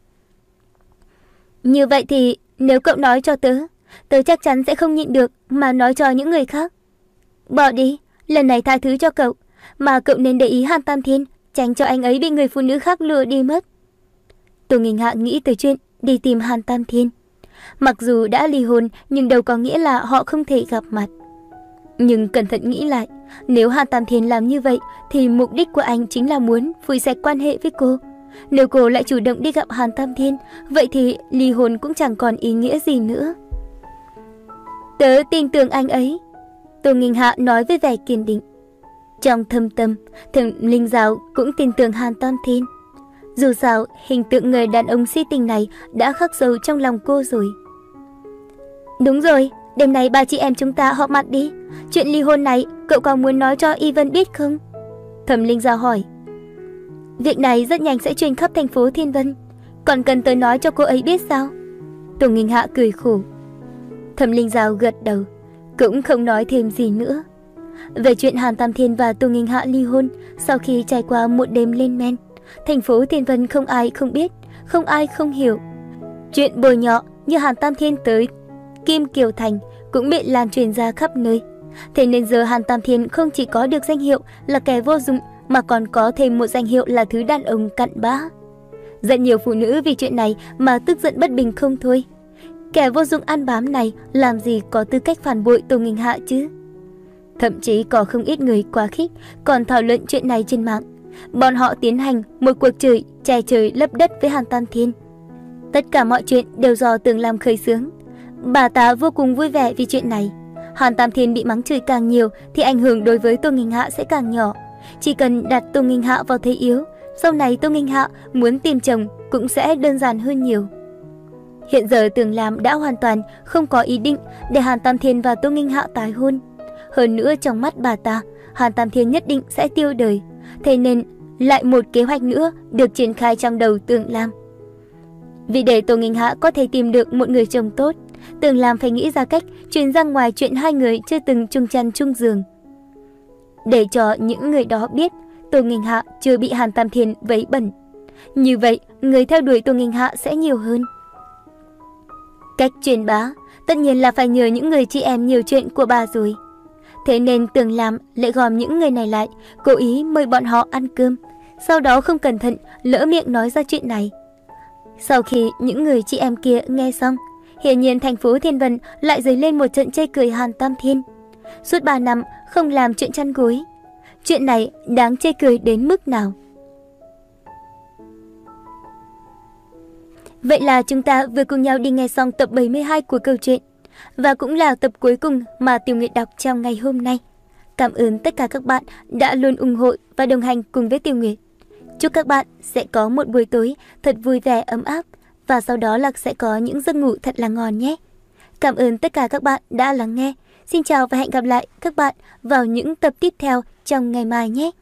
Như vậy thì nếu cậu nói cho tớ, tớ chắc chắn sẽ không nhịn được mà nói cho những người khác. Bỏ đi, lần này tha thứ cho cậu, mà cậu nên để ý Hàn Tam Thiên, tránh cho anh ấy bị người phụ nữ khác lừa đi mất. Tô Nghinh Hạ nghĩ tới chuyện đi tìm Hàn Tam Thiên. Mặc dù đã ly hôn nhưng đâu có nghĩa là họ không thể gặp mặt. Nhưng cẩn thận nghĩ lại, nếu Hàn Tam Thiên làm như vậy thì mục đích của anh chính là muốn phủi sạch quan hệ với cô. Nếu cô lại chủ động đi gặp Hàn Tam Thiên, vậy thì ly hôn cũng chẳng còn ý nghĩa gì nữa. Tớ tin tưởng anh ấy, Tô Nghinh Hạ nói với vẻ kiên định. Trong thâm tâm, Thẩm Linh Giao cũng tin tưởng Hàn Tam Thiên. Dù sao, hình tượng người đàn ông si tình này đã khắc sâu trong lòng cô rồi. Đúng rồi, đêm nay ba chị em chúng ta họp mặt đi. Chuyện ly hôn này cậu có muốn nói cho Y Vân biết không? Thẩm Linh Giao hỏi. Việc này rất nhanh sẽ truyền khắp thành phố Thiên Vân, còn cần tới nói cho cô ấy biết sao? Tô Nghinh Hạ cười khổ. Thẩm Linh Giao gật đầu, cũng không nói thêm gì nữa. Về chuyện Hàn Tam Thiên và Tô Nghinh Hạ ly hôn, sau khi trải qua một đêm lên men, thành phố Thiên Vân không ai không biết, không ai không hiểu. Chuyện bôi nhọ như Hàn Tam Thiên tới Kim Kiều Thành cũng bị lan truyền ra khắp nơi. Thế nên giờ Hàn Tam Thiên không chỉ có được danh hiệu là kẻ vô dụng, mà còn có thêm một danh hiệu là thứ đàn ông cặn bã. Rất nhiều phụ nữ vì chuyện này mà tức giận bất bình không thôi. Kẻ vô dụng ăn bám này làm gì có tư cách phản bội Tô Nghinh Hạ chứ? Thậm chí có không ít người quá khích còn thảo luận chuyện này trên mạng. Bọn họ tiến hành một cuộc chửi che trời lấp đất với Hàn Tam Thiên. Tất cả mọi chuyện đều do Tường Lam khởi xướng. Bà ta vô cùng vui vẻ vì chuyện này. Hàn Tam Thiên bị mắng chửi càng nhiều thì ảnh hưởng đối với Tô Nghinh Hạ sẽ càng nhỏ. Chỉ cần đặt Tô Nghinh Hạ vào thế yếu, sau này Tô Nghinh Hạ muốn tìm chồng cũng sẽ đơn giản hơn nhiều. Hiện giờ Tường Lam đã hoàn toàn không có ý định để Hàn Tam Thiên và Tô Nghinh Hạ tái hôn. Hơn nữa trong mắt bà ta, Hàn Tam Thiên nhất định sẽ tiêu đời. Thế nên lại một kế hoạch nữa được triển khai trong đầu Tường Lam. Vì để Tô Nghinh Hạ có thể tìm được một người chồng tốt, Tường Lam phải nghĩ ra cách truyền ra ngoài chuyện hai người chưa từng chung chăn chung giường. Để cho những người đó biết Tô Nghinh Hạ chưa bị Hàn Tam Thiên vấy bẩn. Như vậy, người theo đuổi Tô Nghinh Hạ sẽ nhiều hơn. Cách truyền bá, tất nhiên là phải nhờ những người chị em nhiều chuyện của bà rồi. Thế nên Tường Lam lại gom những người này lại, cố ý mời bọn họ ăn cơm. Sau đó không cẩn thận lỡ miệng nói ra chuyện này. Sau khi những người chị em kia nghe xong, hiển nhiên thành phố Thiên Vân lại dấy lên một trận chê cười Hàn Tam Thiên. Suốt ba năm không làm chuyện chăn gối. Chuyện này đáng chê cười đến mức nào? Vậy là chúng ta vừa cùng nhau đi nghe xong tập bảy mươi hai của câu chuyện. Và cũng là tập cuối cùng mà Tiểu Nguyệt đọc trong ngày hôm nay. Cảm ơn tất cả các bạn đã luôn ủng hộ và đồng hành cùng với Tiểu Nguyệt. Chúc các bạn sẽ có một buổi tối thật vui vẻ ấm áp. Và sau đó là sẽ có những giấc ngủ thật là ngon nhé. Cảm ơn tất cả các bạn đã lắng nghe. Xin chào và hẹn gặp lại các bạn vào những tập tiếp theo trong ngày mai nhé.